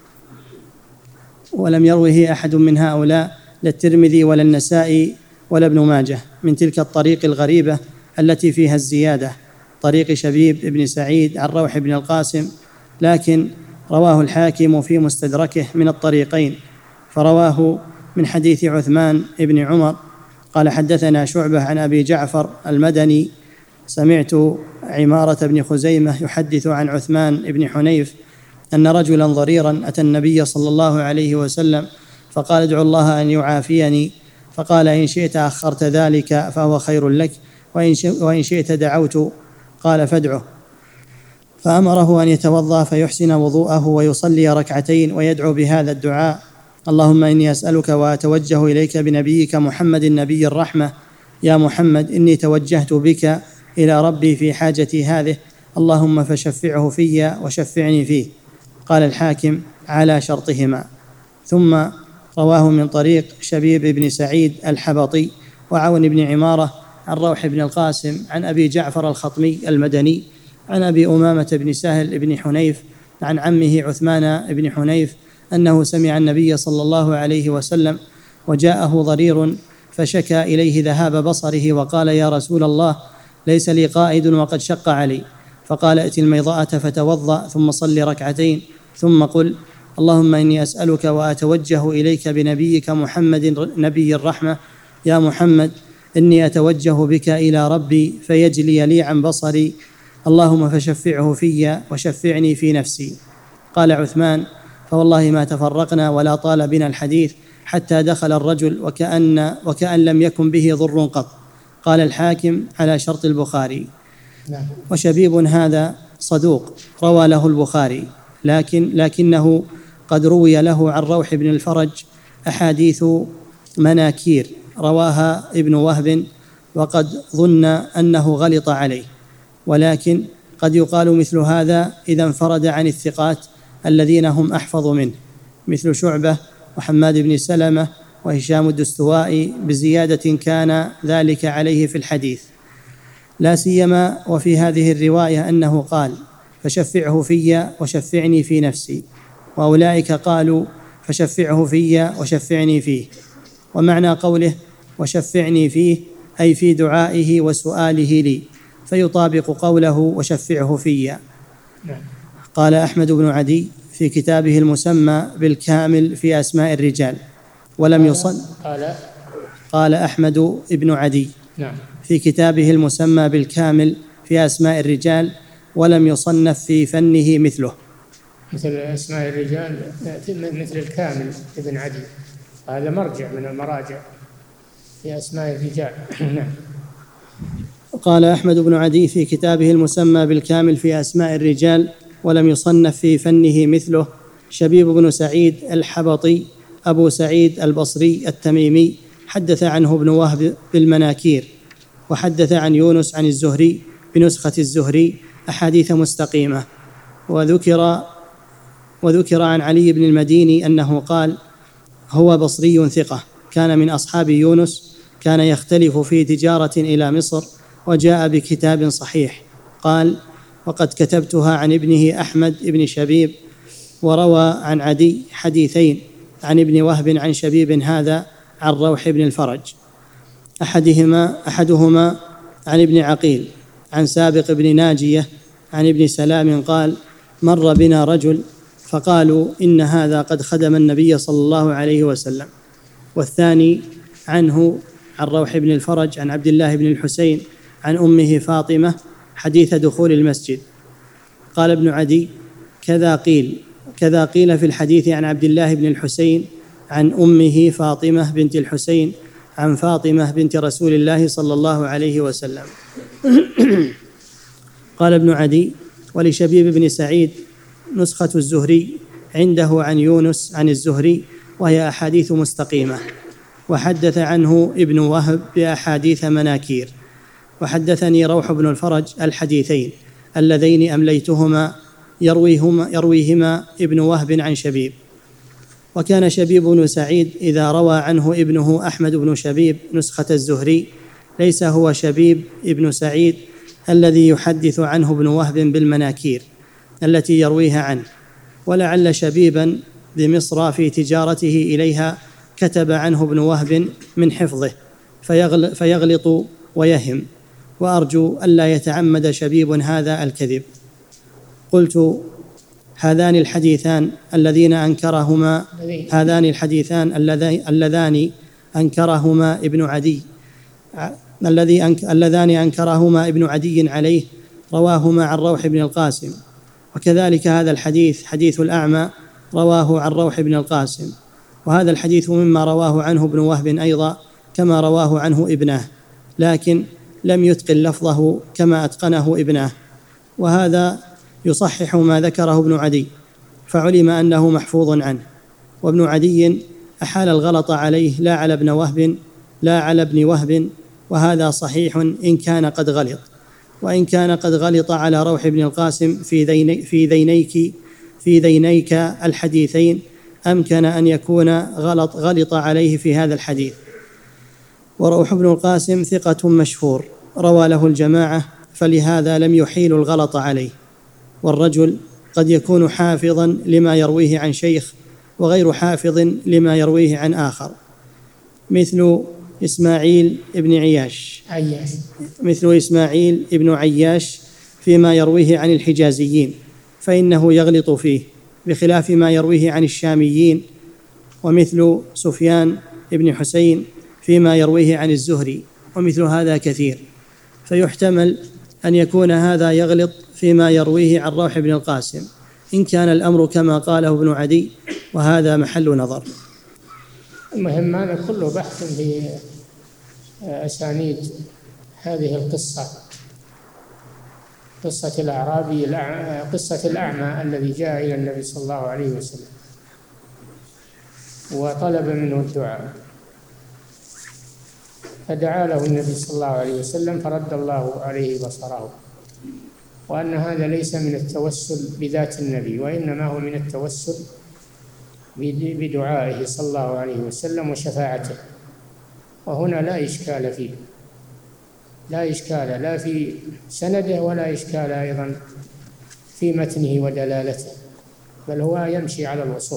ولم يروه أحد من هؤلاء للترمذي ولا النسائي ولا ابن ماجه من تلك الطريق الغريبة التي فيها الزيادة، طريق شبيب بن سعيد عن روح بن القاسم، لكن رواه الحاكم في مستدركه من الطريقين، فرواه من حديث عثمان بن عمر قال: حدثنا شعبة عن أبي جعفر المدني سمعت عمارة بن خزيمة يحدث عن عثمان بن حنيف أن رجلا ضريرا أتى النبي صلى الله عليه وسلم فقال: ادعو الله أن يعافيني، فقال: إن شئت أخرت ذلك فهو خير لك، وإن شئت دعوت. قال: فادعه. فأمره أن يتوضأ فيحسن وضوءه ويصلي ركعتين ويدعو بهذا الدعاء: اللهم إني أسألك وأتوجه إليك بنبيك محمد نبي الرحمة، يا محمد إني توجهت بك إلى ربي في حاجتي هذه، اللهم فشفعه في وشفعني فيه. قال الحاكم: على شرطهما. ثم رواه من طريق شبيب بن سعيد الحبطي وعون بن عمارة عن روح بن القاسم عن أبي جعفر الخطمي المدني عن أبي أمامة بن سهل بن حنيف عن عمه عثمان بن حنيف أنه سمع النبي صلى الله عليه وسلم وجاءه ضرير فشكى إليه ذهاب بصره وقال: يا رسول الله، ليس لي قائد وقد شق علي. فقال: ائت الميضاءة فتوضأ ثم صل ركعتين ثم قل: اللهم إني أسألك وأتوجه إليك بنبيك محمد نبي الرحمة، يا محمد إني أتوجه بك إلى ربي فيجلي لي عن بصري، اللهم فشفعه في وشفعني في نفسي. قال عثمان: فوالله ما تفرقنا ولا طال بنا الحديث حتى دخل الرجل وكأن, وكأن لم يكن به ضر قط. قال الحاكم: على شرط البخاري. وشبيب هذا صدوق روى له البخاري، لكن لكنه قد روي له عن روح بن الفرج أحاديث مناكير رواها ابن وهب وقد ظن أنه غلط عليه، ولكن قد يقال مثل هذا إذا انفرد عن الثقات الذين هم أحفظ منه، مثل شعبة وحماد بن سلمة وهشام الدستوائي، بزيادة كان ذلك عليه في الحديث، لا سيما وفي هذه الرواية أنه قال: فشفعه في وشفعني في نفسي، وأولئك قالوا: فشفعه في وشفعني فيه. ومعنى قوله وشفعني فيه أي في دعائه وسؤاله لي، فيطابق قوله وشفعه في. قال أحمد بن عدي في كتابه المسمى بالكامل في أسماء الرجال ولم يصل قال قال أحمد بن عدي نعم في كتابه المسمى بالكامل في أسماء الرجال ولم يصنف في فنه مثله. مثل أسماء الرجال مثل الكامل ابن عدي، هذا مرجع من المراجع في أسماء الرجال. نعم. قال أحمد بن عدي في كتابه المسمى بالكامل في أسماء الرجال ولم يصنف في فنه مثله شبيب بن سعيد الحبطي أبو سعيد البصري التميمي، حدث عنه ابن وهب بالمناكير، وحدث عن يونس عن الزهري بنسخة الزهري أحاديث مستقيمة. وذكر وذكر عن علي بن المديني أنه قال: هو بصري ثقة، كان من أصحاب يونس، كان يختلف في تجارة إلى مصر، وجاء بكتاب صحيح. قال: وقد كتبتها عن ابنه أحمد بن شبيب، وروى عن عدي حديثين، عن ابن وهب عن شبيب هذا عن روح بن الفرج، أحدهما أحدهما عن ابن عقيل عن سابق بن ناجية عن ابن سلام قال: مر بنا رجل فقالوا إن هذا قد خدم النبي صلى الله عليه وسلم. والثاني عنه عن روح بن الفرج عن عبد الله بن الحسين عن أمه فاطمة حديث دخول المسجد. قال ابن عدي: كذا قيل كذا قيل في الحديث عن عبد الله بن الحسين عن أمه فاطمة بنت الحسين عن فاطمة بنت رسول الله صلى الله عليه وسلم. قال ابن عدي: ولشبيب بن سعيد نسخة الزهري عنده عن يونس عن الزهري، وهي أحاديث مستقيمة. وحدث عنه ابن وهب بأحاديث مناكير. وحدثني روح بن الفرج الحديثين اللذين أمليتهما يرويهما, يرويهما ابن وهب عن شبيب. وكان شبيب بن سعيد إذا روى عنه ابنه أحمد بن شبيب نسخة الزهري ليس هو شبيب ابن سعيد الذي يحدث عنه ابن وهب بالمناكير التي يرويها عنه، ولعل شبيبا بمصر في تجارته إليها كتب عنه ابن وهب من حفظه فيغلط ويهم، وأرجو ألا يتعمد شبيب هذا الكذب. قلت: هذان الحديثان الذين أنكرهما هذان الحديثان اللذان أنكرهما ابن عدي الذي أنك اللذان أنكرهما ابن عدي عليه رواهما عن روح بن القاسم، وكذلك هذا الحديث حديث الأعمى رواه عن روح بن القاسم، وهذا الحديث مما رواه عنه ابن وهب أيضا كما رواه عنه ابنه، لكن لم يتقن لفظه كما أتقنه ابنه، وهذا يصحح ما ذكره ابن عدي، فعلم أنه محفوظ عنه. وابن عدي أحال الغلط عليه لا على ابن وهب لا على ابن وهب، وهذا صحيح إن كان قد غلط. وإن كان قد غلط على روح بن القاسم في ذيني في ذينيك في ذينيك الحديثين أمكن أن يكون غلط غلط عليه في هذا الحديث. وروح بن القاسم ثقة مشهور روى له الجماعة، فلهذا لم يحيل الغلط عليه. والرجل قد يكون حافظا لما يرويه عن شيخ وغير حافظ لما يرويه عن آخر، مثل إسماعيل ابن عياش عياش مثل إسماعيل ابن عياش فيما يرويه عن الحجازيين فإنه يغلط فيه، بخلاف ما يرويه عن الشاميين، ومثل سفيان ابن حسين فيما يرويه عن الزهري، ومثل هذا كثير، فيحتمل أن يكون هذا يغلط فيما يرويه عن روح بن القاسم إن كان الأمر كما قاله ابن عدي، وهذا محل نظر. المهم هذا كله بحث في أسانيد هذه القصة، قصة الأعرابي قصة الأعمى الذي جاء إلى النبي صلى الله عليه وسلم وطلب منه الدعاء. فدعا له النبي صلى الله عليه وسلم فرد الله عليه بصره، وأن هذا ليس من التوسل بذات النبي، وإنما هو من التوسل بدعائه صلى الله عليه وسلم وشفاعته، وهنا لا إشكال فيه، لا إشكال لا في سنده ولا إشكال أيضا في متنه ودلالته، بل هو يمشي على الوصول.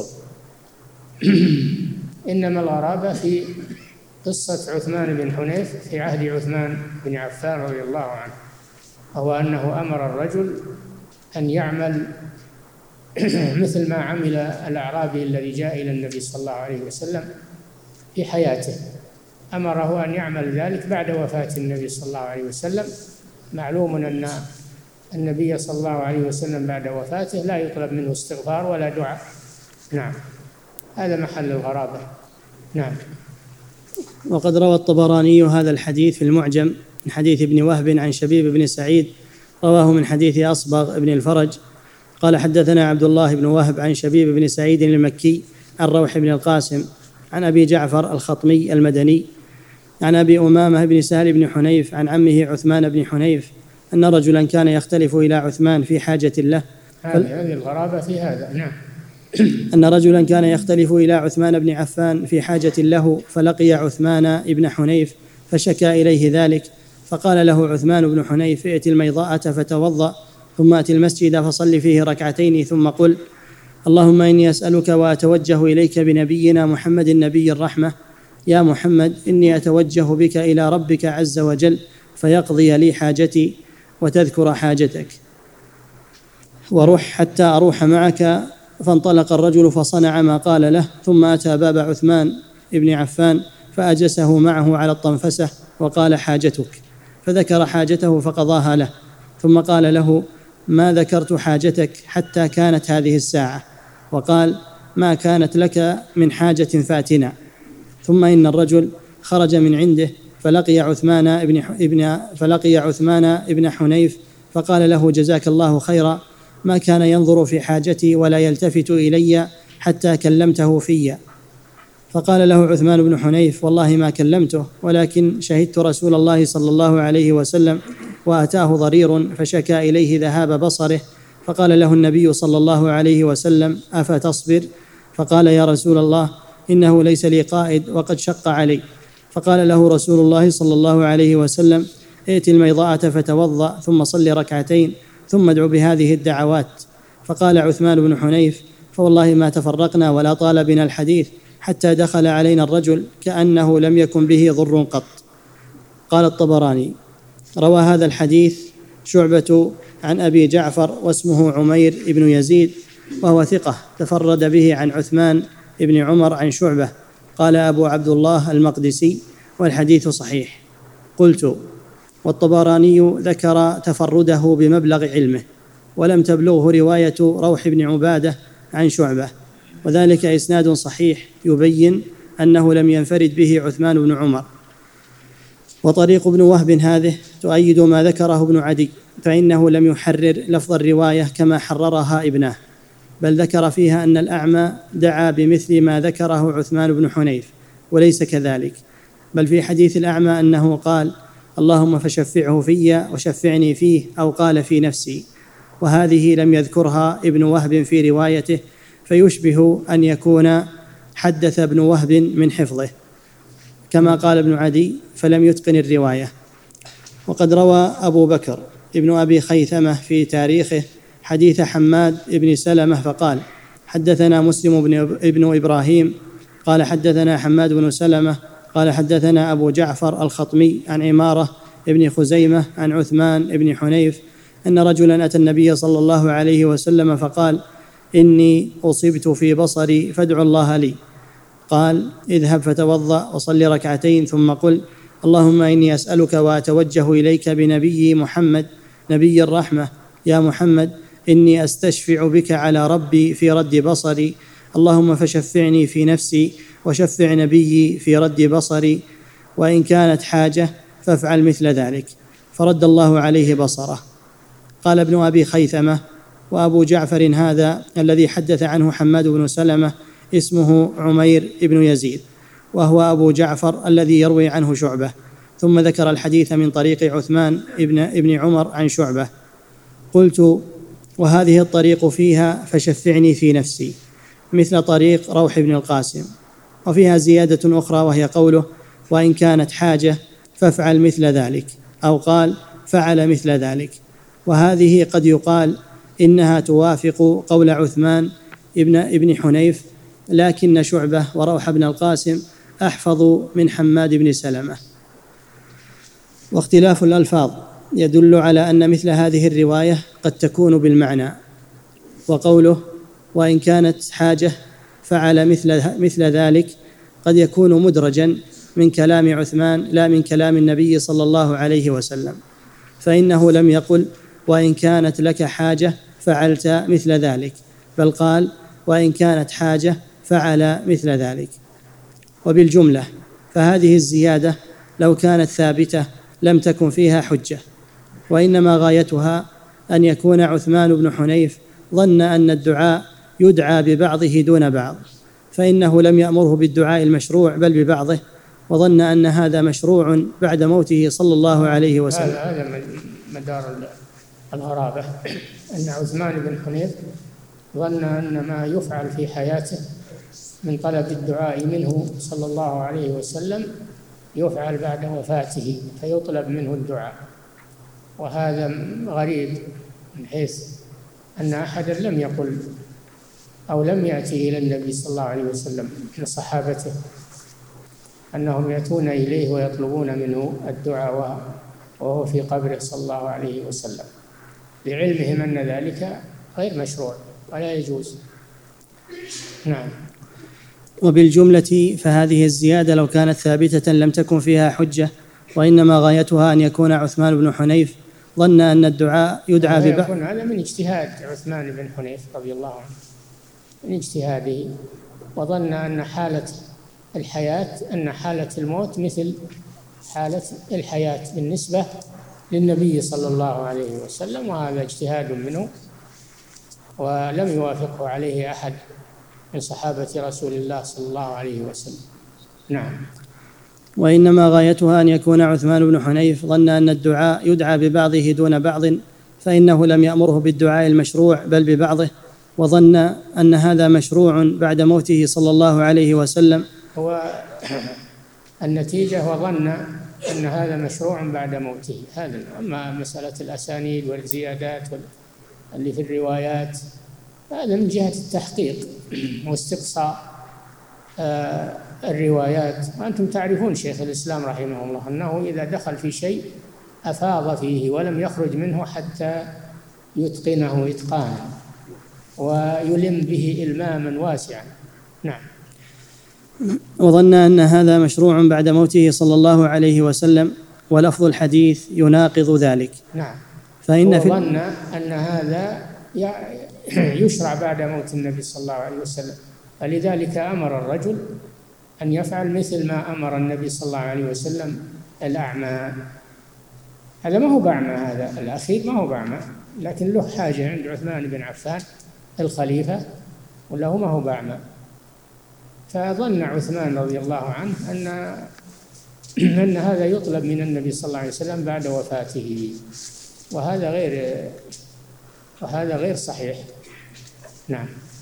إنما الغرابة في قصة عثمان بن حنيف في عهد عثمان بن عفان رضي الله عنه، وهو أنه أمر الرجل أن يعمل مثل ما عمل الأعرابي الذي جاء إلى النبي صلى الله عليه وسلم في حياته، أمره أن يعمل ذلك بعد وفاة النبي صلى الله عليه وسلم. معلوم أن النبي صلى الله عليه وسلم بعد وفاته لا يطلب منه استغفار ولا دعاء. نعم، هذا محل الغرابة. نعم. وقد روى الطبراني هذا الحديث في المعجم من حديث ابن وهب عن شبيب بن سعيد، رواه من حديث أصبغ بن الفرج قال حدثنا عبد الله بن وهب عن شبيب بن سعيد المكي عن روح بن القاسم عن أبي جعفر الخطمي المدني عن أبي أمامة بن سهل بن حنيف عن عمه عثمان بن حنيف أن رجلا كان يختلف إلى عثمان في حاجة له. هذه الغرابة في هذا. نعم. أن رجلا كان يختلف إلى عثمان بن عفان في حاجة له، فلقي عثمان بن حنيف فشكى إليه ذلك، فقال له عثمان بن حنيف ائت الميضاءة فتوضأ، ثم أت المسجد فصل فيه ركعتين، ثم قل اللهم إني أسألك وأتوجه إليك بنبينا محمد النبي الرحمة، يا محمد إني أتوجه بك إلى ربك عز وجل فيقضي لي حاجتي وتذكر حاجتك، وروح حتى أروح معك. فانطلق الرجل فصنع ما قال له، ثم أتى باب عثمان بن عفان فأجسه معه على الطنفسة وقال حاجتك، فذكر حاجته فقضاها له، ثم قال له ما ذكرت حاجتك حتى كانت هذه الساعة، وقال ما كانت لك من حاجة فاتنا. ثم إن الرجل خرج من عنده فلقي عثمان ابن ابن فلقي عثمان ابن حنيف فقال له جزاك الله خيرا، ما كان ينظر في حاجتي ولا يلتفت إلي حتى كلمته في. فقال له عثمان بن حنيف والله ما كلمته، ولكن شهدت رسول الله صلى الله عليه وسلم وأتاه ضرير فشكى إليه ذهاب بصره، فقال له النبي صلى الله عليه وسلم أفتصبر؟ فقال يا رسول الله إنه ليس لي قائد وقد شق علي. فقال له رسول الله صلى الله عليه وسلم ائت الميضاءة فتوضأ، ثم صل ركعتين، ثم ادعو بهذه الدعوات. فقال عثمان بن حنيف فوالله ما تفرقنا ولا طال بنا الحديث حتى دخل علينا الرجل كأنه لم يكن به ضر قط. قال الطبراني روى هذا الحديث شعبة عن أبي جعفر واسمه عمير بن يزيد، وهو ثقة تفرد به عن عثمان بن عمر عن شعبة. قال أبو عبد الله المقدسي والحديث صحيح. قلت والطبراني ذكر تفرده بمبلغ علمه، ولم تبلغه رواية روح بن عبادة عن شعبة، وذلك إسناد صحيح يبين أنه لم ينفرد به عثمان بن عمر. وطريق ابن وهب هذه تؤيد ما ذكره ابن عدي، فإنه لم يحرر لفظ الرواية كما حررها ابنه، بل ذكر فيها أن الأعمى دعا بمثل ما ذكره عثمان بن حنيف، وليس كذلك، بل في حديث الأعمى أنه قال اللهم فشفعه في وشفعني فيه، أو قال في نفسي، وهذه لم يذكرها ابن وهب في روايته، فيشبه أن يكون حدث ابن وهب من حفظه كما قال ابن عدي فلم يتقن الرواية. وقد روى أبو بكر ابن أبي خيثمة في تاريخه حديث حماد بن سلمة فقال حدثنا مسلم بن إبراهيم قال حدثنا حماد بن سلمة قال حدثنا أبو جعفر الخطمي عن عمارة ابن خزيمة عن عثمان بن حنيف أن رجلا أتى النبي صلى الله عليه وسلم فقال إني أصبت في بصري فادعوا الله لي. قال اذهب فتوضأ وصل ركعتين، ثم قل اللهم إني أسألك وأتوجه إليك بنبي محمد نبي الرحمة، يا محمد إني أستشفع بك على ربي في رد بصري، اللهم فشفعني في نفسي وشفع نبيي في رد بصري، وإن كانت حاجة فافعل مثل ذلك، فرد الله عليه بصره. قال ابن أبي خيثمة وأبو جعفر هذا الذي حدث عنه حماد بن سلمة اسمه عمير بن يزيد، وهو أبو جعفر الذي يروي عنه شعبة، ثم ذكر الحديث من طريق عثمان ابن, ابن عمر عن شعبة. قلت: وهذه الطريق فيها فشفعني في نفسي مثل طريق روح بن القاسم. وفيها زيادة أخرى وهي قوله: وإن كانت حاجة فافعل مثل ذلك، أو قال: فعل مثل ذلك. وهذه قد يقال إنها توافق قول عثمان ابن, ابن حنيف، لكن شعبة وروح بن القاسم أحفظ من حماد بن سلمة. واختلاف الألفاظ يدل على أن مثل هذه الرواية قد تكون بالمعنى. وقوله: وإن كانت حاجة فعل مثل, مثل ذلك قد يكون مدرجا من كلام عثمان لا من كلام النبي صلى الله عليه وسلم، فإنه لم يقل: وإن كانت لك حاجة فعلت مثل ذلك، بل قال: وإن كانت حاجة فعل مثل ذلك. وبالجملة فهذه الزيادة لو كانت ثابتة لم تكن فيها حجة، وإنما غايتها أن يكون عثمان بن حنيف ظن أن الدعاء يدعى ببعضه دون بعض، فإنه لم يأمره بالدعاء المشروع بل ببعضه، وظن أن هذا مشروع بعد موته صلى الله عليه وسلم. هذا مدار الغرابة، أن عثمان بن حنيف ظن أن ما يفعل في حياته من طلب الدعاء منه صلى الله عليه وسلم يفعل بعد وفاته، فيطلب منه الدعاء. وهذا غريب من حيث أن أحدا لم يقل أو لم يأتي إلى النبي صلى الله عليه وسلم من صحابته أنهم يأتون إليه ويطلبون منه الدعاء وهو في قبره صلى الله عليه وسلم، لعلمهم أن ذلك غير مشروع ولا يجوز. نعم. وبالجملة فهذه الزيادة لو كانت ثابتة لم تكن فيها حجة، وإنما غايتها أن يكون عثمان بن حنيف ظن أن الدعاء يدعى ببعض. هذا من اجتهاد عثمان بن حنيف رضي الله عنه، من اجتهاده، وظن أن حالة الحياة أن حالة الموت مثل حالة الحياة بالنسبة للنبي صلى الله عليه وسلم، وهذا اجتهاد منه ولم يوافقه عليه أحد من صحابة رسول الله صلى الله عليه وسلم. نعم. وإنما غايتها أن يكون عثمان بن حنيف ظن أن الدعاء يدعى ببعضه دون بعض، فإنه لم يأمره بالدعاء المشروع بل ببعضه، وظن أن هذا مشروع بعد موته صلى الله عليه وسلم. هو النتيجة وظن أن هذا مشروع بعد موته، هذا. أما مسألة الأسانيد والزيادات اللي في الروايات هذا من جهة التحقيق واستقصاء الروايات. وأنتم تعرفون شيخ الإسلام رحمه الله أنه إذا دخل في شيء أفاض فيه ولم يخرج منه حتى يتقنه إتقانا ويلم به إلماما واسعا. نعم. وظن أن هذا مشروع بعد موته صلى الله عليه وسلم، ولفظ الحديث يناقض ذلك. نعم. فإن في ظن أن هذا يشرع بعد موت النبي صلى الله عليه وسلم، فلذلك أمر الرجل أن يفعل مثل ما أمر النبي صلى الله عليه وسلم الأعمى. هذا ما هو بأعمى، هذا الأخير ما هو بأعمى، لكن له حاجة عند عثمان بن عفان الخليفة، وله ما هو بأعمى. فظن عثمان رضي الله عنه أن أن هذا يطلب من النبي صلى الله عليه وسلم بعد وفاته، وهذا غير وهذا غير صحيح. نعم.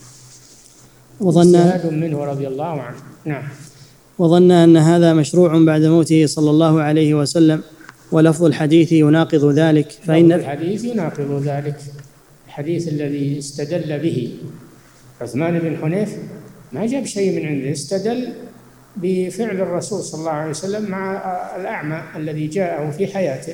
وظن اجتهاد منه رضي الله عنه. نعم. وظن أن هذا مشروع بعد موته صلى الله عليه وسلم، ولفظ الحديث يناقض ذلك. فإن الحديث يناقض ذلك، الحديث الذي استدل به عثمان بن حنيف ما جاب شيء من عنده، استدل بفعل الرسول صلى الله عليه وسلم مع الأعمى الذي جاءه في حياته،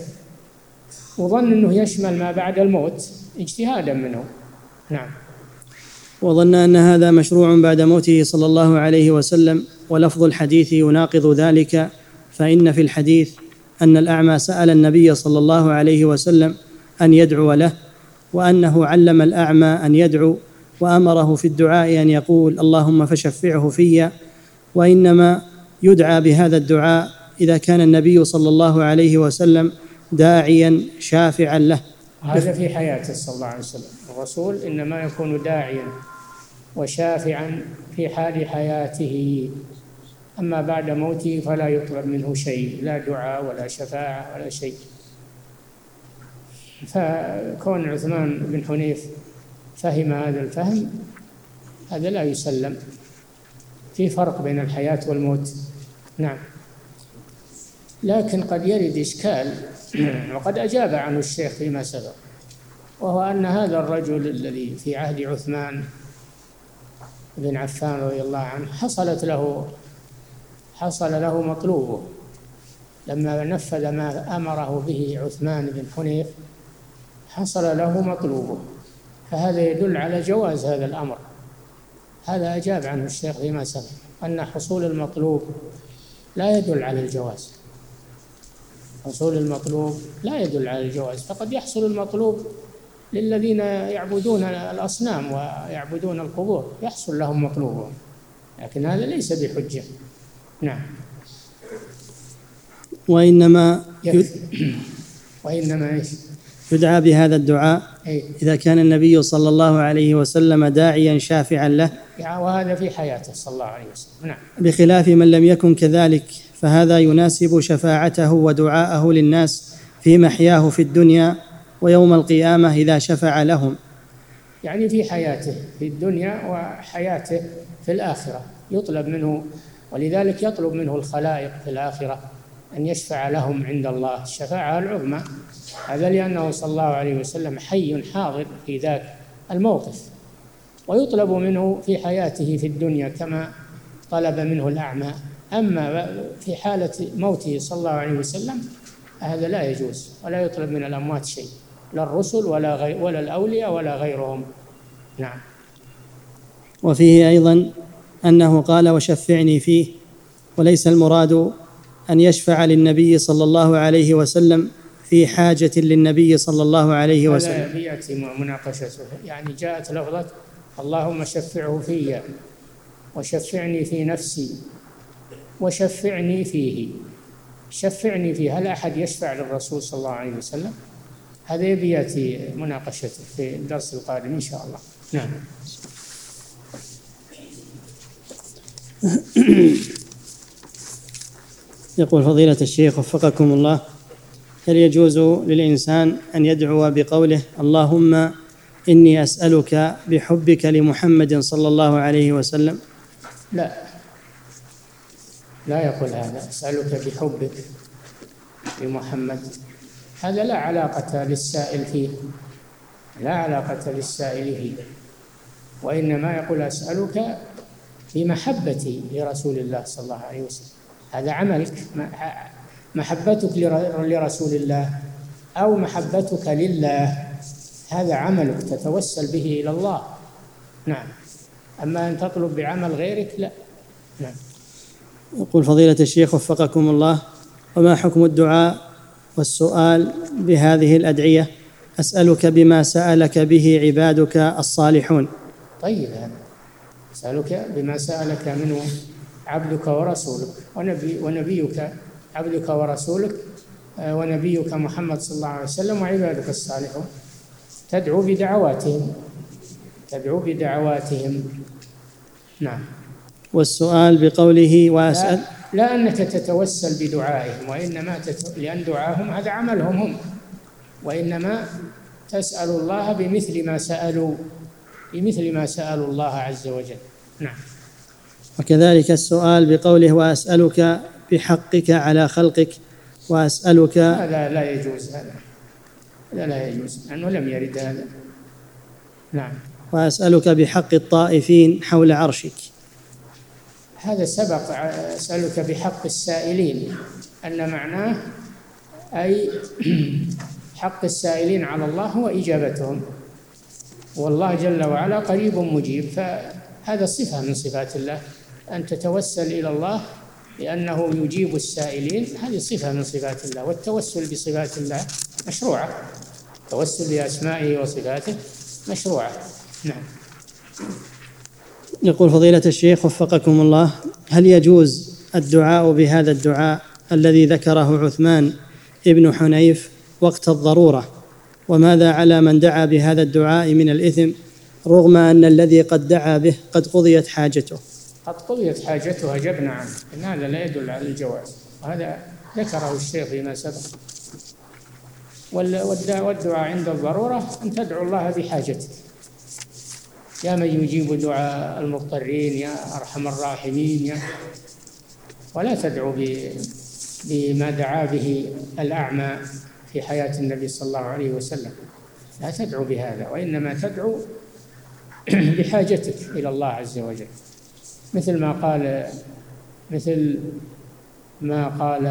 وظن أنه يشمل ما بعد الموت اجتهادا منه. نعم. وظن أن هذا مشروع بعد موته صلى الله عليه وسلم، ولفظ الحديث يناقض ذلك. فإن في الحديث أن الأعمى سأل النبي صلى الله عليه وسلم أن يدعو له، وأنه علم الأعمى أن يدعو، وأمره في الدعاء أن يقول: اللهم فشفعه في. وإنما يدعى بهذا الدعاء إذا كان النبي صلى الله عليه وسلم داعيا شافعا له. هذا في حياته صلى الله عليه وسلم، الرسول إنما يكون داعيا وشافعا في حال حياته، أما بعد موته فلا يطلب منه شيء، لا دعاء ولا شفاعة ولا شيء. فكون عثمان بن حنيف فهم هذا الفهم هذا لا يسلم، في فرق بين الحياة والموت. نعم. لكن قد يرد إشكال وقد أجاب عنه الشيخ فيما سبق، وهو أن هذا الرجل الذي في عهد عثمان بن عفان رضي الله عنه حصلت له حصل له مطلوبه لما نفذ ما أمره به عثمان بن حنيف، حصل له مطلوبه، فهذا يدل على جواز هذا الأمر. هذا أجاب عنه الشيخ فيما سبق، أن حصول المطلوب لا يدل على الجواز. حصول المطلوب لا يدل على الجواز، فقد يحصل المطلوب للذين يعبدون الأصنام ويعبدون القبور، يحصل لهم مطلوبهم، لكن هذا ليس بحجة. نعم. وإنما وإنما إيش؟ يدعى بهذا الدعاء إذا كان النبي صلى الله عليه وسلم داعيا شافعا له، وهذا في حياته صلى الله عليه وسلم. نعم. بخلاف من لم يكن كذلك، فهذا يناسب شفاعته ودعاءه للناس في محياه في الدنيا ويوم القيامة إذا شفع لهم. يعني في حياته في الدنيا وحياته في الآخرة يطلب منه، ولذلك يطلب منه الخلائق في الآخرة أن يشفع لهم عند الله الشفاعة العظمى. هذا لأنه صلى الله عليه وسلم حي حاضر في ذاك الموقف، ويطلب منه في حياته في الدنيا كما طلب منه الأعمى. أما في حالة موته صلى الله عليه وسلم هذا لا يجوز، ولا يطلب من الأموات شيء، لا الرسل ولا غير ولا الأولياء ولا غيرهم. نعم. وفيه أيضا أنه قال وشفعني فيه، وليس المراد أن يشفع للنبي صلى الله عليه وسلم في حاجة للنبي صلى الله عليه وسلم. هذا يأتي مناقشته، يعني جاءت لفظة اللهم شفعه في، وشفعني في نفسي، وشفعني فيه. شفعني فيه، هل أحد يشفع للرسول صلى الله عليه وسلم؟ هذا يأتي مناقشته في الدرس القادم إن شاء الله. نعم. يقول فضيلة الشيخ وفقكم الله، هل يجوز للإنسان أن يدعو بقوله اللهم إني أسألك بحبك لمحمد صلى الله عليه وسلم؟ لا، لا يقول هذا أسألك بحبك لمحمد، هذا لا علاقة للسائل فيه، لا علاقة للسائل فيه، وإنما يقول أسألك بمحبتي لرسول الله صلى الله عليه وسلم. هذا عملك، محبتك لرسول الله أو محبتك لله، هذا عملك تتوسل به إلى الله. نعم. أما أن تطلب بعمل غيرك لا. نعم. يقول فضيلة الشيخ وفقكم الله، وما حكم الدعاء والسؤال بهذه الأدعية؟ أسألك بما سألك به عبادك الصالحون. طيب، هذا أسألك بما سألك منه عبدك ورسولك ونبي ونبيك عبدك ورسولك ونبيك محمد صلى الله عليه وسلم وعبادك الصالحون. تدعو بدعواتهم تدعو بدعواتهم. نعم. والسؤال بقوله وأسأل، لا, لا أنك تتوسل بدعائهم، وإنما تت... لأن دعاهم هذا عملهم هم، وإنما تسأل الله بمثل ما سألوا بمثل ما سألوا الله عز وجل. نعم. وكذلك السؤال بقوله وأسألك بحقك على خلقك، وأسألك، هذا لا يجوز، هذا هذا لا يجوز لأنه لم يرد هذا. نعم. وأسألك بحق الطائفين حول عرشك، هذا سبق. أسألك بحق السائلين، أن معناه أي حق السائلين على الله هو إجابتهم، والله جل وعلا قريب مجيب، فهذا صفة من صفات الله، أن تتوسل إلى الله لأنه يجيب السائلين، هذه صفة من صفات الله. والتوسل بصفات الله مشروعة، التوسل بأسمائه وصفاته مشروعة. نعم. يقول فضيلة الشيخ وفقكم الله، هل يجوز الدعاء بهذا الدعاء الذي ذكره عثمان ابن حنيف وقت الضرورة؟ وماذا على من دعا بهذا الدعاء من الإثم رغم أن الذي قد دعا به قد قضيت حاجته؟ قد قضيت حاجتها جبنا عنه، إن هذا لا يدل على الجواز، وهذا ذكره الشيخ فيما سبق. والدعاء عند الضرورة أن تدعو الله بحاجتك، يا من يجيب دعاء المضطرين، يا أرحم الراحمين، يا ولا تدعو بما دعا به الأعمى في حياة النبي صلى الله عليه وسلم، لا تدعو بهذا، وإنما تدعو بحاجتك إلى الله عز وجل، مثل ما قال مثل ما قال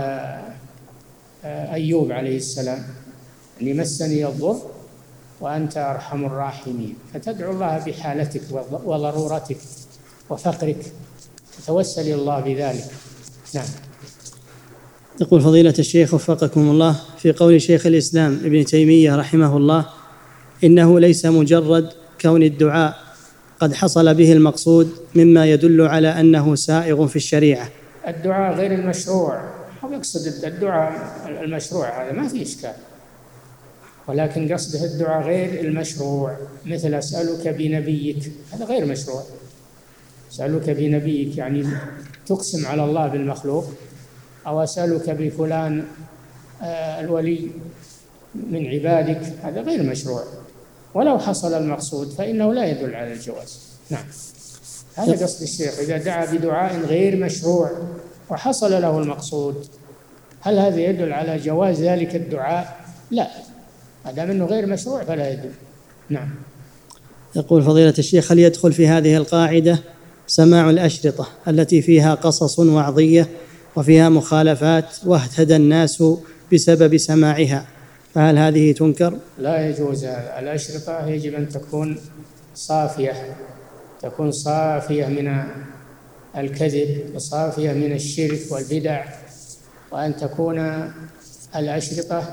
أيوب عليه السلام: أني مسني الضر وأنت أرحم الراحمين. فتدعو الله بحالتك وضرورتك وفقرك، تتوسل إلى الله بذلك. نعم. يقول فضيلة الشيخ وفقكم الله، في قول شيخ الإسلام ابن تيمية رحمه الله: إنه ليس مجرد كون الدعاء قد حصل به المقصود مما يدل على أنه سائغ في الشريعة. الدعاء غير المشروع، هو يقصد الدعاء المشروع هذا ما في إشكال، ولكن قصده الدعاء غير المشروع، مثل أسألك بنبيك، هذا غير مشروع. أسألك بنبيك يعني تقسم على الله بالمخلوق، أو أسألك بفلان الولي من عبادك، هذا غير مشروع، ولو حصل المقصود فإنه لا يدل على الجواز. نعم، هذا قصد الشيخ، إذا دعا بدعاء غير مشروع وحصل له المقصود، هل هذا يدل على جواز ذلك الدعاء؟ لا، ما دام أنه غير مشروع فلا يدل. نعم. يقول فضيلة الشيخ: هل يدخل في هذه القاعدة سماع الأشرطة التي فيها قصص وعظية وفيها مخالفات واهتدى الناس بسبب سماعها، فهل هذه تنكر؟ لا يجوز هذا. الأشرطة يجب أن تكون صافية، تكون صافية من الكذب وصافية من الشرك والبدع، وأن تكون الأشرطة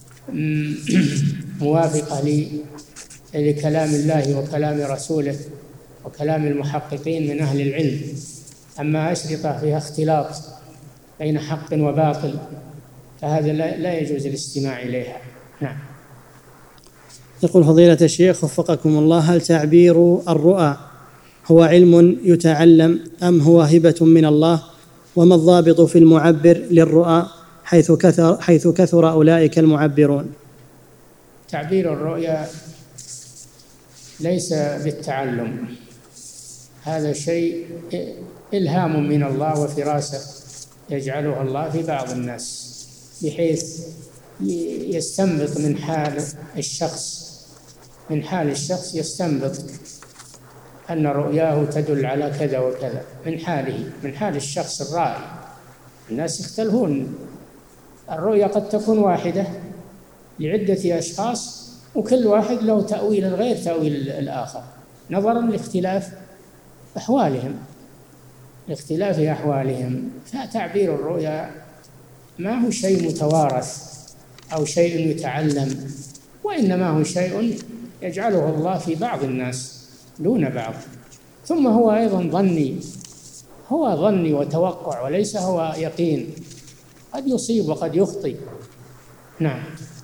موافقة لكلام الله وكلام رسوله وكلام المحققين من أهل العلم. أما أشرطة فيها اختلاط بين حق وباطل فهذا لا يجوز الاستماع إليها. نعم. يقول فضيلة الشيخ وفقكم الله: هل تعبير الرؤى هو علم يتعلم أم هو هبة من الله؟ وما الضابط في المعبر للرؤى حيث كثر, حيث كثر أولئك المعبرون؟ تعبير الرؤيا ليس بالتعلم، هذا شيء إلهام من الله وفراسة يجعلها الله في بعض الناس، بحيث يستنبط من حال الشخص من حال الشخص يستنبط أن رؤياه تدل على كذا وكذا، من حاله من حال الشخص الرائي. الناس يختلفون، الرؤيا قد تكون واحدة لعدة أشخاص وكل واحد له تأويل غير تأويل الآخر، نظرا لاختلاف أحوالهم لاختلاف أحوالهم. فتعبير الرؤيا ما هو شيء متوارث أو شيء يتعلم، وإنما هو شيء يجعله الله في بعض الناس دون بعض. ثم هو أيضا ظني، هو ظني وتوقع وليس هو يقين، قد يصيب وقد يخطئ. نعم.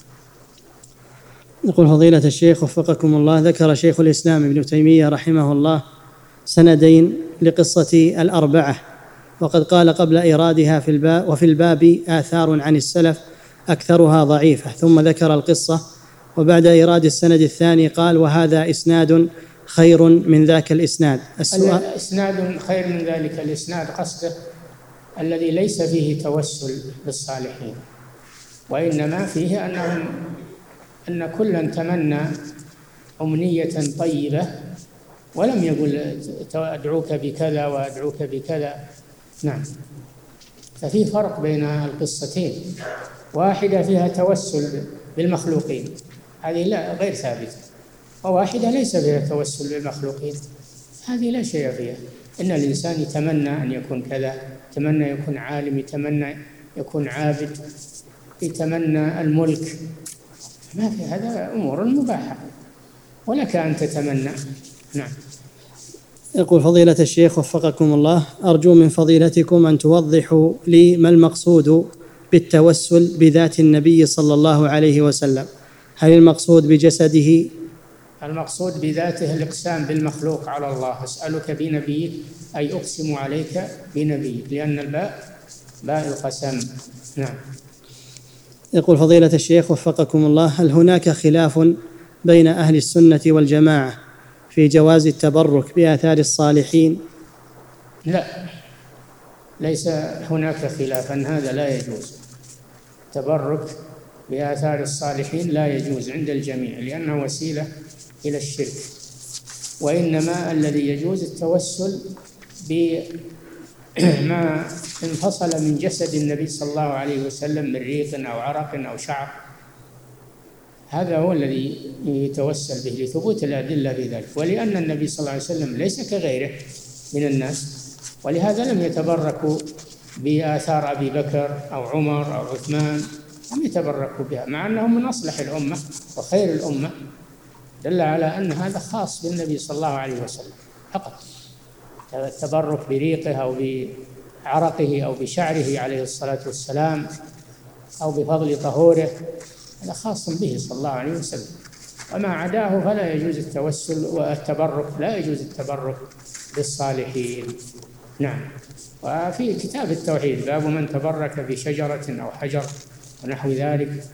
يقول فضيلة الشيخ وفقكم الله: ذكر شيخ الإسلام ابن تيمية رحمه الله سندين لقصة الأربعة، وقد قال قبل إيرادها في الباب وفي الباب آثار عن السلف أكثرها ضعيفة، ثم ذكر القصة، وبعد إيراد السند الثاني قال: وهذا إسناد خير من ذاك الإسناد. السؤال: إسناد خير من ذلك الإسناد قصده الذي ليس فيه توسل بالصالحين، وإنما فيه أنهم أن كلا تمنى أمنية طيبة ولم يقل أدعوك بكذا وأدعوك بكذا. نعم. ففي فرق بين القصتين، واحدة فيها توسل بالمخلوقين، هذه لا غير ثابتة، وواحدة ليس فيها توسل بالمخلوقين، هذه لا شيء فيها. إن الإنسان يتمنى أن يكون كذا، يتمنى يكون عالم، يتمنى يكون عابد، يتمنى الملك، ما في هذا أمور مباحة ولك أن تتمنى. نعم. يقول فضيلة الشيخ وفقكم الله: أرجو من فضيلتكم أن توضحوا لي ما المقصود بالتوسل بذات النبي صلى الله عليه وسلم، هل المقصود بجسده؟ المقصود بذاته الإقسام بالمخلوق على الله، أسألك بنبيك أي أقسم عليك بنبي، لأن الباء باء القسم. نعم. يقول فضيلة الشيخ وفقكم الله: هل هناك خلاف بين أهل السنة والجماعة في جواز التبرك بآثار الصالحين؟ لا، ليس هناك خلاف أن هذا لا يجوز. التبرك بآثار الصالحين لا يجوز عند الجميع، لأنه وسيلة إلى الشرك، وإنما الذي يجوز التوسل بما انفصل من جسد النبي صلى الله عليه وسلم من ريق أو عرق أو شعر، هذا هو الذي يتوسل به لثبوت الأدلة في ذلك، ولأن النبي صلى الله عليه وسلم ليس كغيره من الناس، ولهذا لم يتبركوا بآثار أبي بكر أو عمر أو عثمان، لم يتبركوا بها مع أنهم من أصلح الأمة وخير الأمة، دل على أن هذا خاص بالنبي صلى الله عليه وسلم فقط. التبرك بريقه أو بعرقه أو بشعره عليه الصلاة والسلام أو بفضل طهوره، هذا خاص به صلى الله عليه وسلم، وما عداه فلا يجوز التوسل والتبرك، لا يجوز التبرك بالصالحين. نعم. وفي كتاب التوحيد باب من تبرك بشجرة أو حجر ونحو ذلك،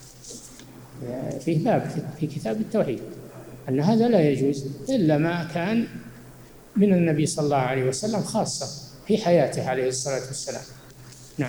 فيه باب في كتاب التوحيد أن هذا لا يجوز إلا ما كان من النبي صلى الله عليه وسلم خاصة في حياته عليه الصلاة والسلام. نعم.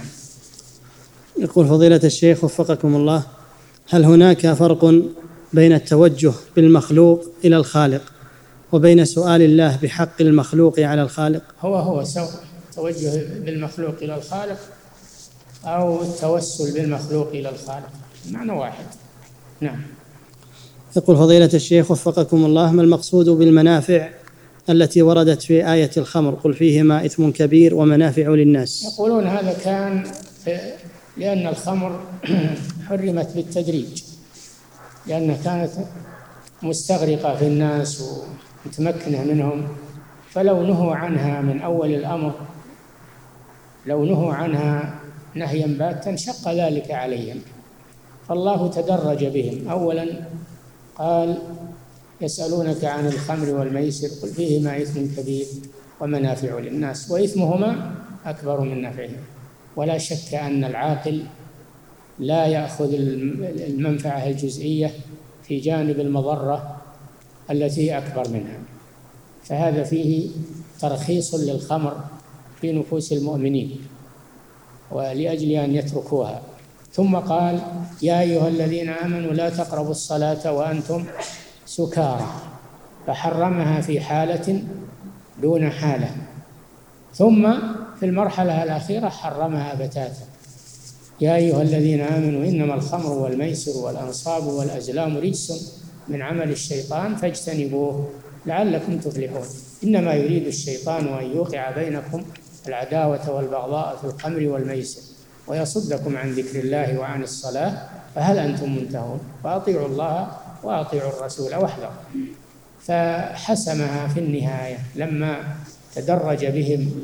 يقول فضيلة الشيخ وفقكم الله: هل هناك فرق بين التوجه بالمخلوق إلى الخالق وبين سؤال الله بحق المخلوق على الخالق؟ هو هو سواء التوجه بالمخلوق إلى الخالق أو التوسل بالمخلوق إلى الخالق، معنى واحد. نعم. يقول فضيلة الشيخ وفقكم الله: ما المقصود بالمنافع التي وردت في آية الخمر قل فيهما إثم كبير ومنافع للناس؟ يقولون هذا كان لأن الخمر حرمت بالتدريج، لأنها كانت مستغرقة في الناس ومتمكنة منهم، فلو نهوا عنها من أول الأمر، لو نهوا عنها نهيا باتا شق ذلك عليهم، فالله تدرج بهم. أولا قال يسألونك عن الخمر والميسر قل فيهما إثم كبير ومنافع للناس وإثمهما أكبر من نفعهما. ولا شك أن العاقل لا يأخذ المنفعة الجزئية في جانب المضرة التي أكبر منها، فهذا فيه ترخيص للخمر في نفوس المؤمنين ولأجل أن يتركوها. ثم قال يا أيها الذين آمنوا لا تقربوا الصلاة وأنتم سكارى، فحرمها في حالة دون حالة، ثم في المرحلة الأخيرة حرمها بتاتا. يا أيها الذين آمنوا إنما الخمر والميسر والأنصاب والأزلام رجس من عمل الشيطان فاجتنبوه لعلكم تفلحون. إنما يريد الشيطان أن يوقع بينكم العداوة والبغضاء في الخمر والميسر ويصدكم عن ذكر الله وعن الصلاة فهل أنتم منتهون؟ فأطيعوا الله وأطيعوا الرسول واحذروا. فحسمها في النهاية لما تدرج بهم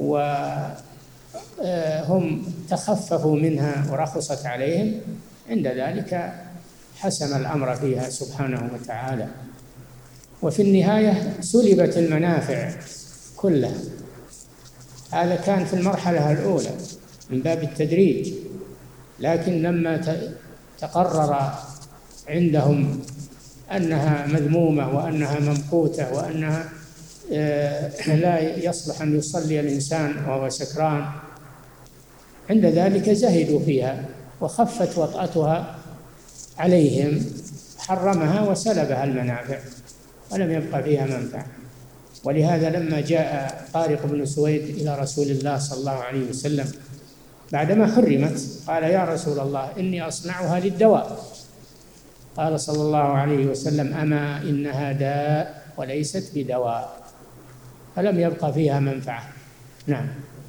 وهم تخففوا منها ورخصت عليهم، عند ذلك حسم الأمر فيها سبحانه وتعالى. وفي النهاية سلبت المنافع كلها. هذا كان في المرحلة الأولى من باب التدريج، لكن لما تقرر عندهم أنها مذمومة وأنها ممقوتة وأنها لا يصلح أن يصلي الإنسان وهو سكران، عند ذلك زهدوا فيها وخفت وطأتها عليهم، حرمها وسلبها المنافع ولم يبقى فيها منفعة. ولهذا لما جاء طارق بن سويد إلى رسول الله صلى الله عليه وسلم بعدما حرمت قال يا رسول الله إني أصنعها للدواء، قال صلى الله عليه وسلم أما إنها داء وليست بدواء، فلم يبقى فيها منفعة. نعم.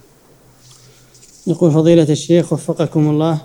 يقول فضيلة الشيخ وفقكم الله: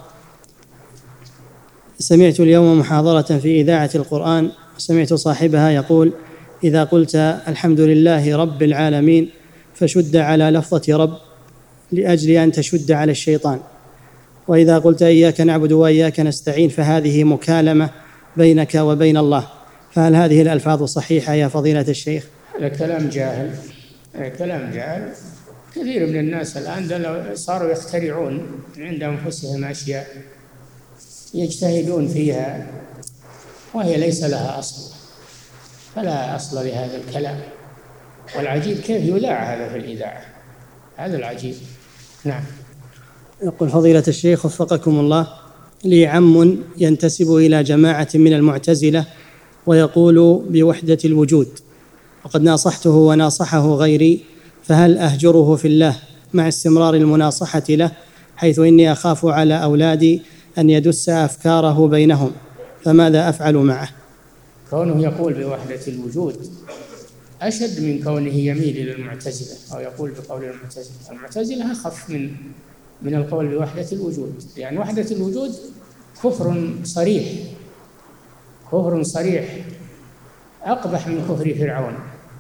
سمعت اليوم محاضرة في إذاعة القرآن، سمعت صاحبها يقول إذا قلت الحمد لله رب العالمين فشد على لفظة رب لأجل أن تشد على الشيطان، وإذا قلت إياك نعبد وإياك نستعين فهذه مكالمة بينك وبين الله، فهل هذه الألفاظ صحيحة يا فضيلة الشيخ؟ هذا كلام جاهل كلام جهل. كثير من الناس الآن صاروا يخترعون عند أنفسهم أشياء يجتهدون فيها وهي ليس لها أصل، فلا أصل لهذا الكلام. والعجيب كيف يذاع هذا في الإذاعة، هذا العجيب. نعم. يقول فضيلة الشيخ وفقكم الله، لي عم ينتسب إلى جماعة من المعتزلة ويقول بوحدة الوجود، وقد ناصحته وناصحه غيري، فهل أهجره في الله مع استمرار المناصحة له، حيث إني أخاف على أولادي أن يدس أفكاره بينهم، فماذا أفعل معه؟ كونه يقول بوحدة الوجود أشد من كونه يميل إلى المعتزلة أو يقول بقول المعتزلة. المعتزلة أخف من من القول بوحدة الوجود، لأن يعني وحدة الوجود كفر صريح، كفر صريح أقبح من كفر فرعون.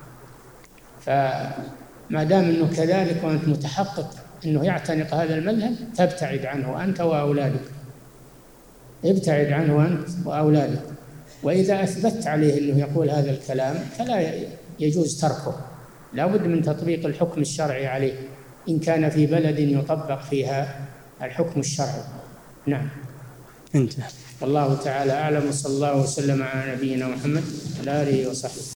فما دام أنه كذلك وأنت متحقق أنه يعتنق هذا المذهب تبتعد عنه أنت وأولادك، ابتعد عنه أنت وأولادك. وإذا أثبت عليه أنه يقول هذا الكلام فلا يجوز تركه، لا بد من تطبيق الحكم الشرعي عليه إن كان في بلد يطبق فيها الحكم الشرعي. نعم. انتهى. والله تعالى أعلم، وصلى الله وسلم على نبينا محمد وعلى آله وصحبه.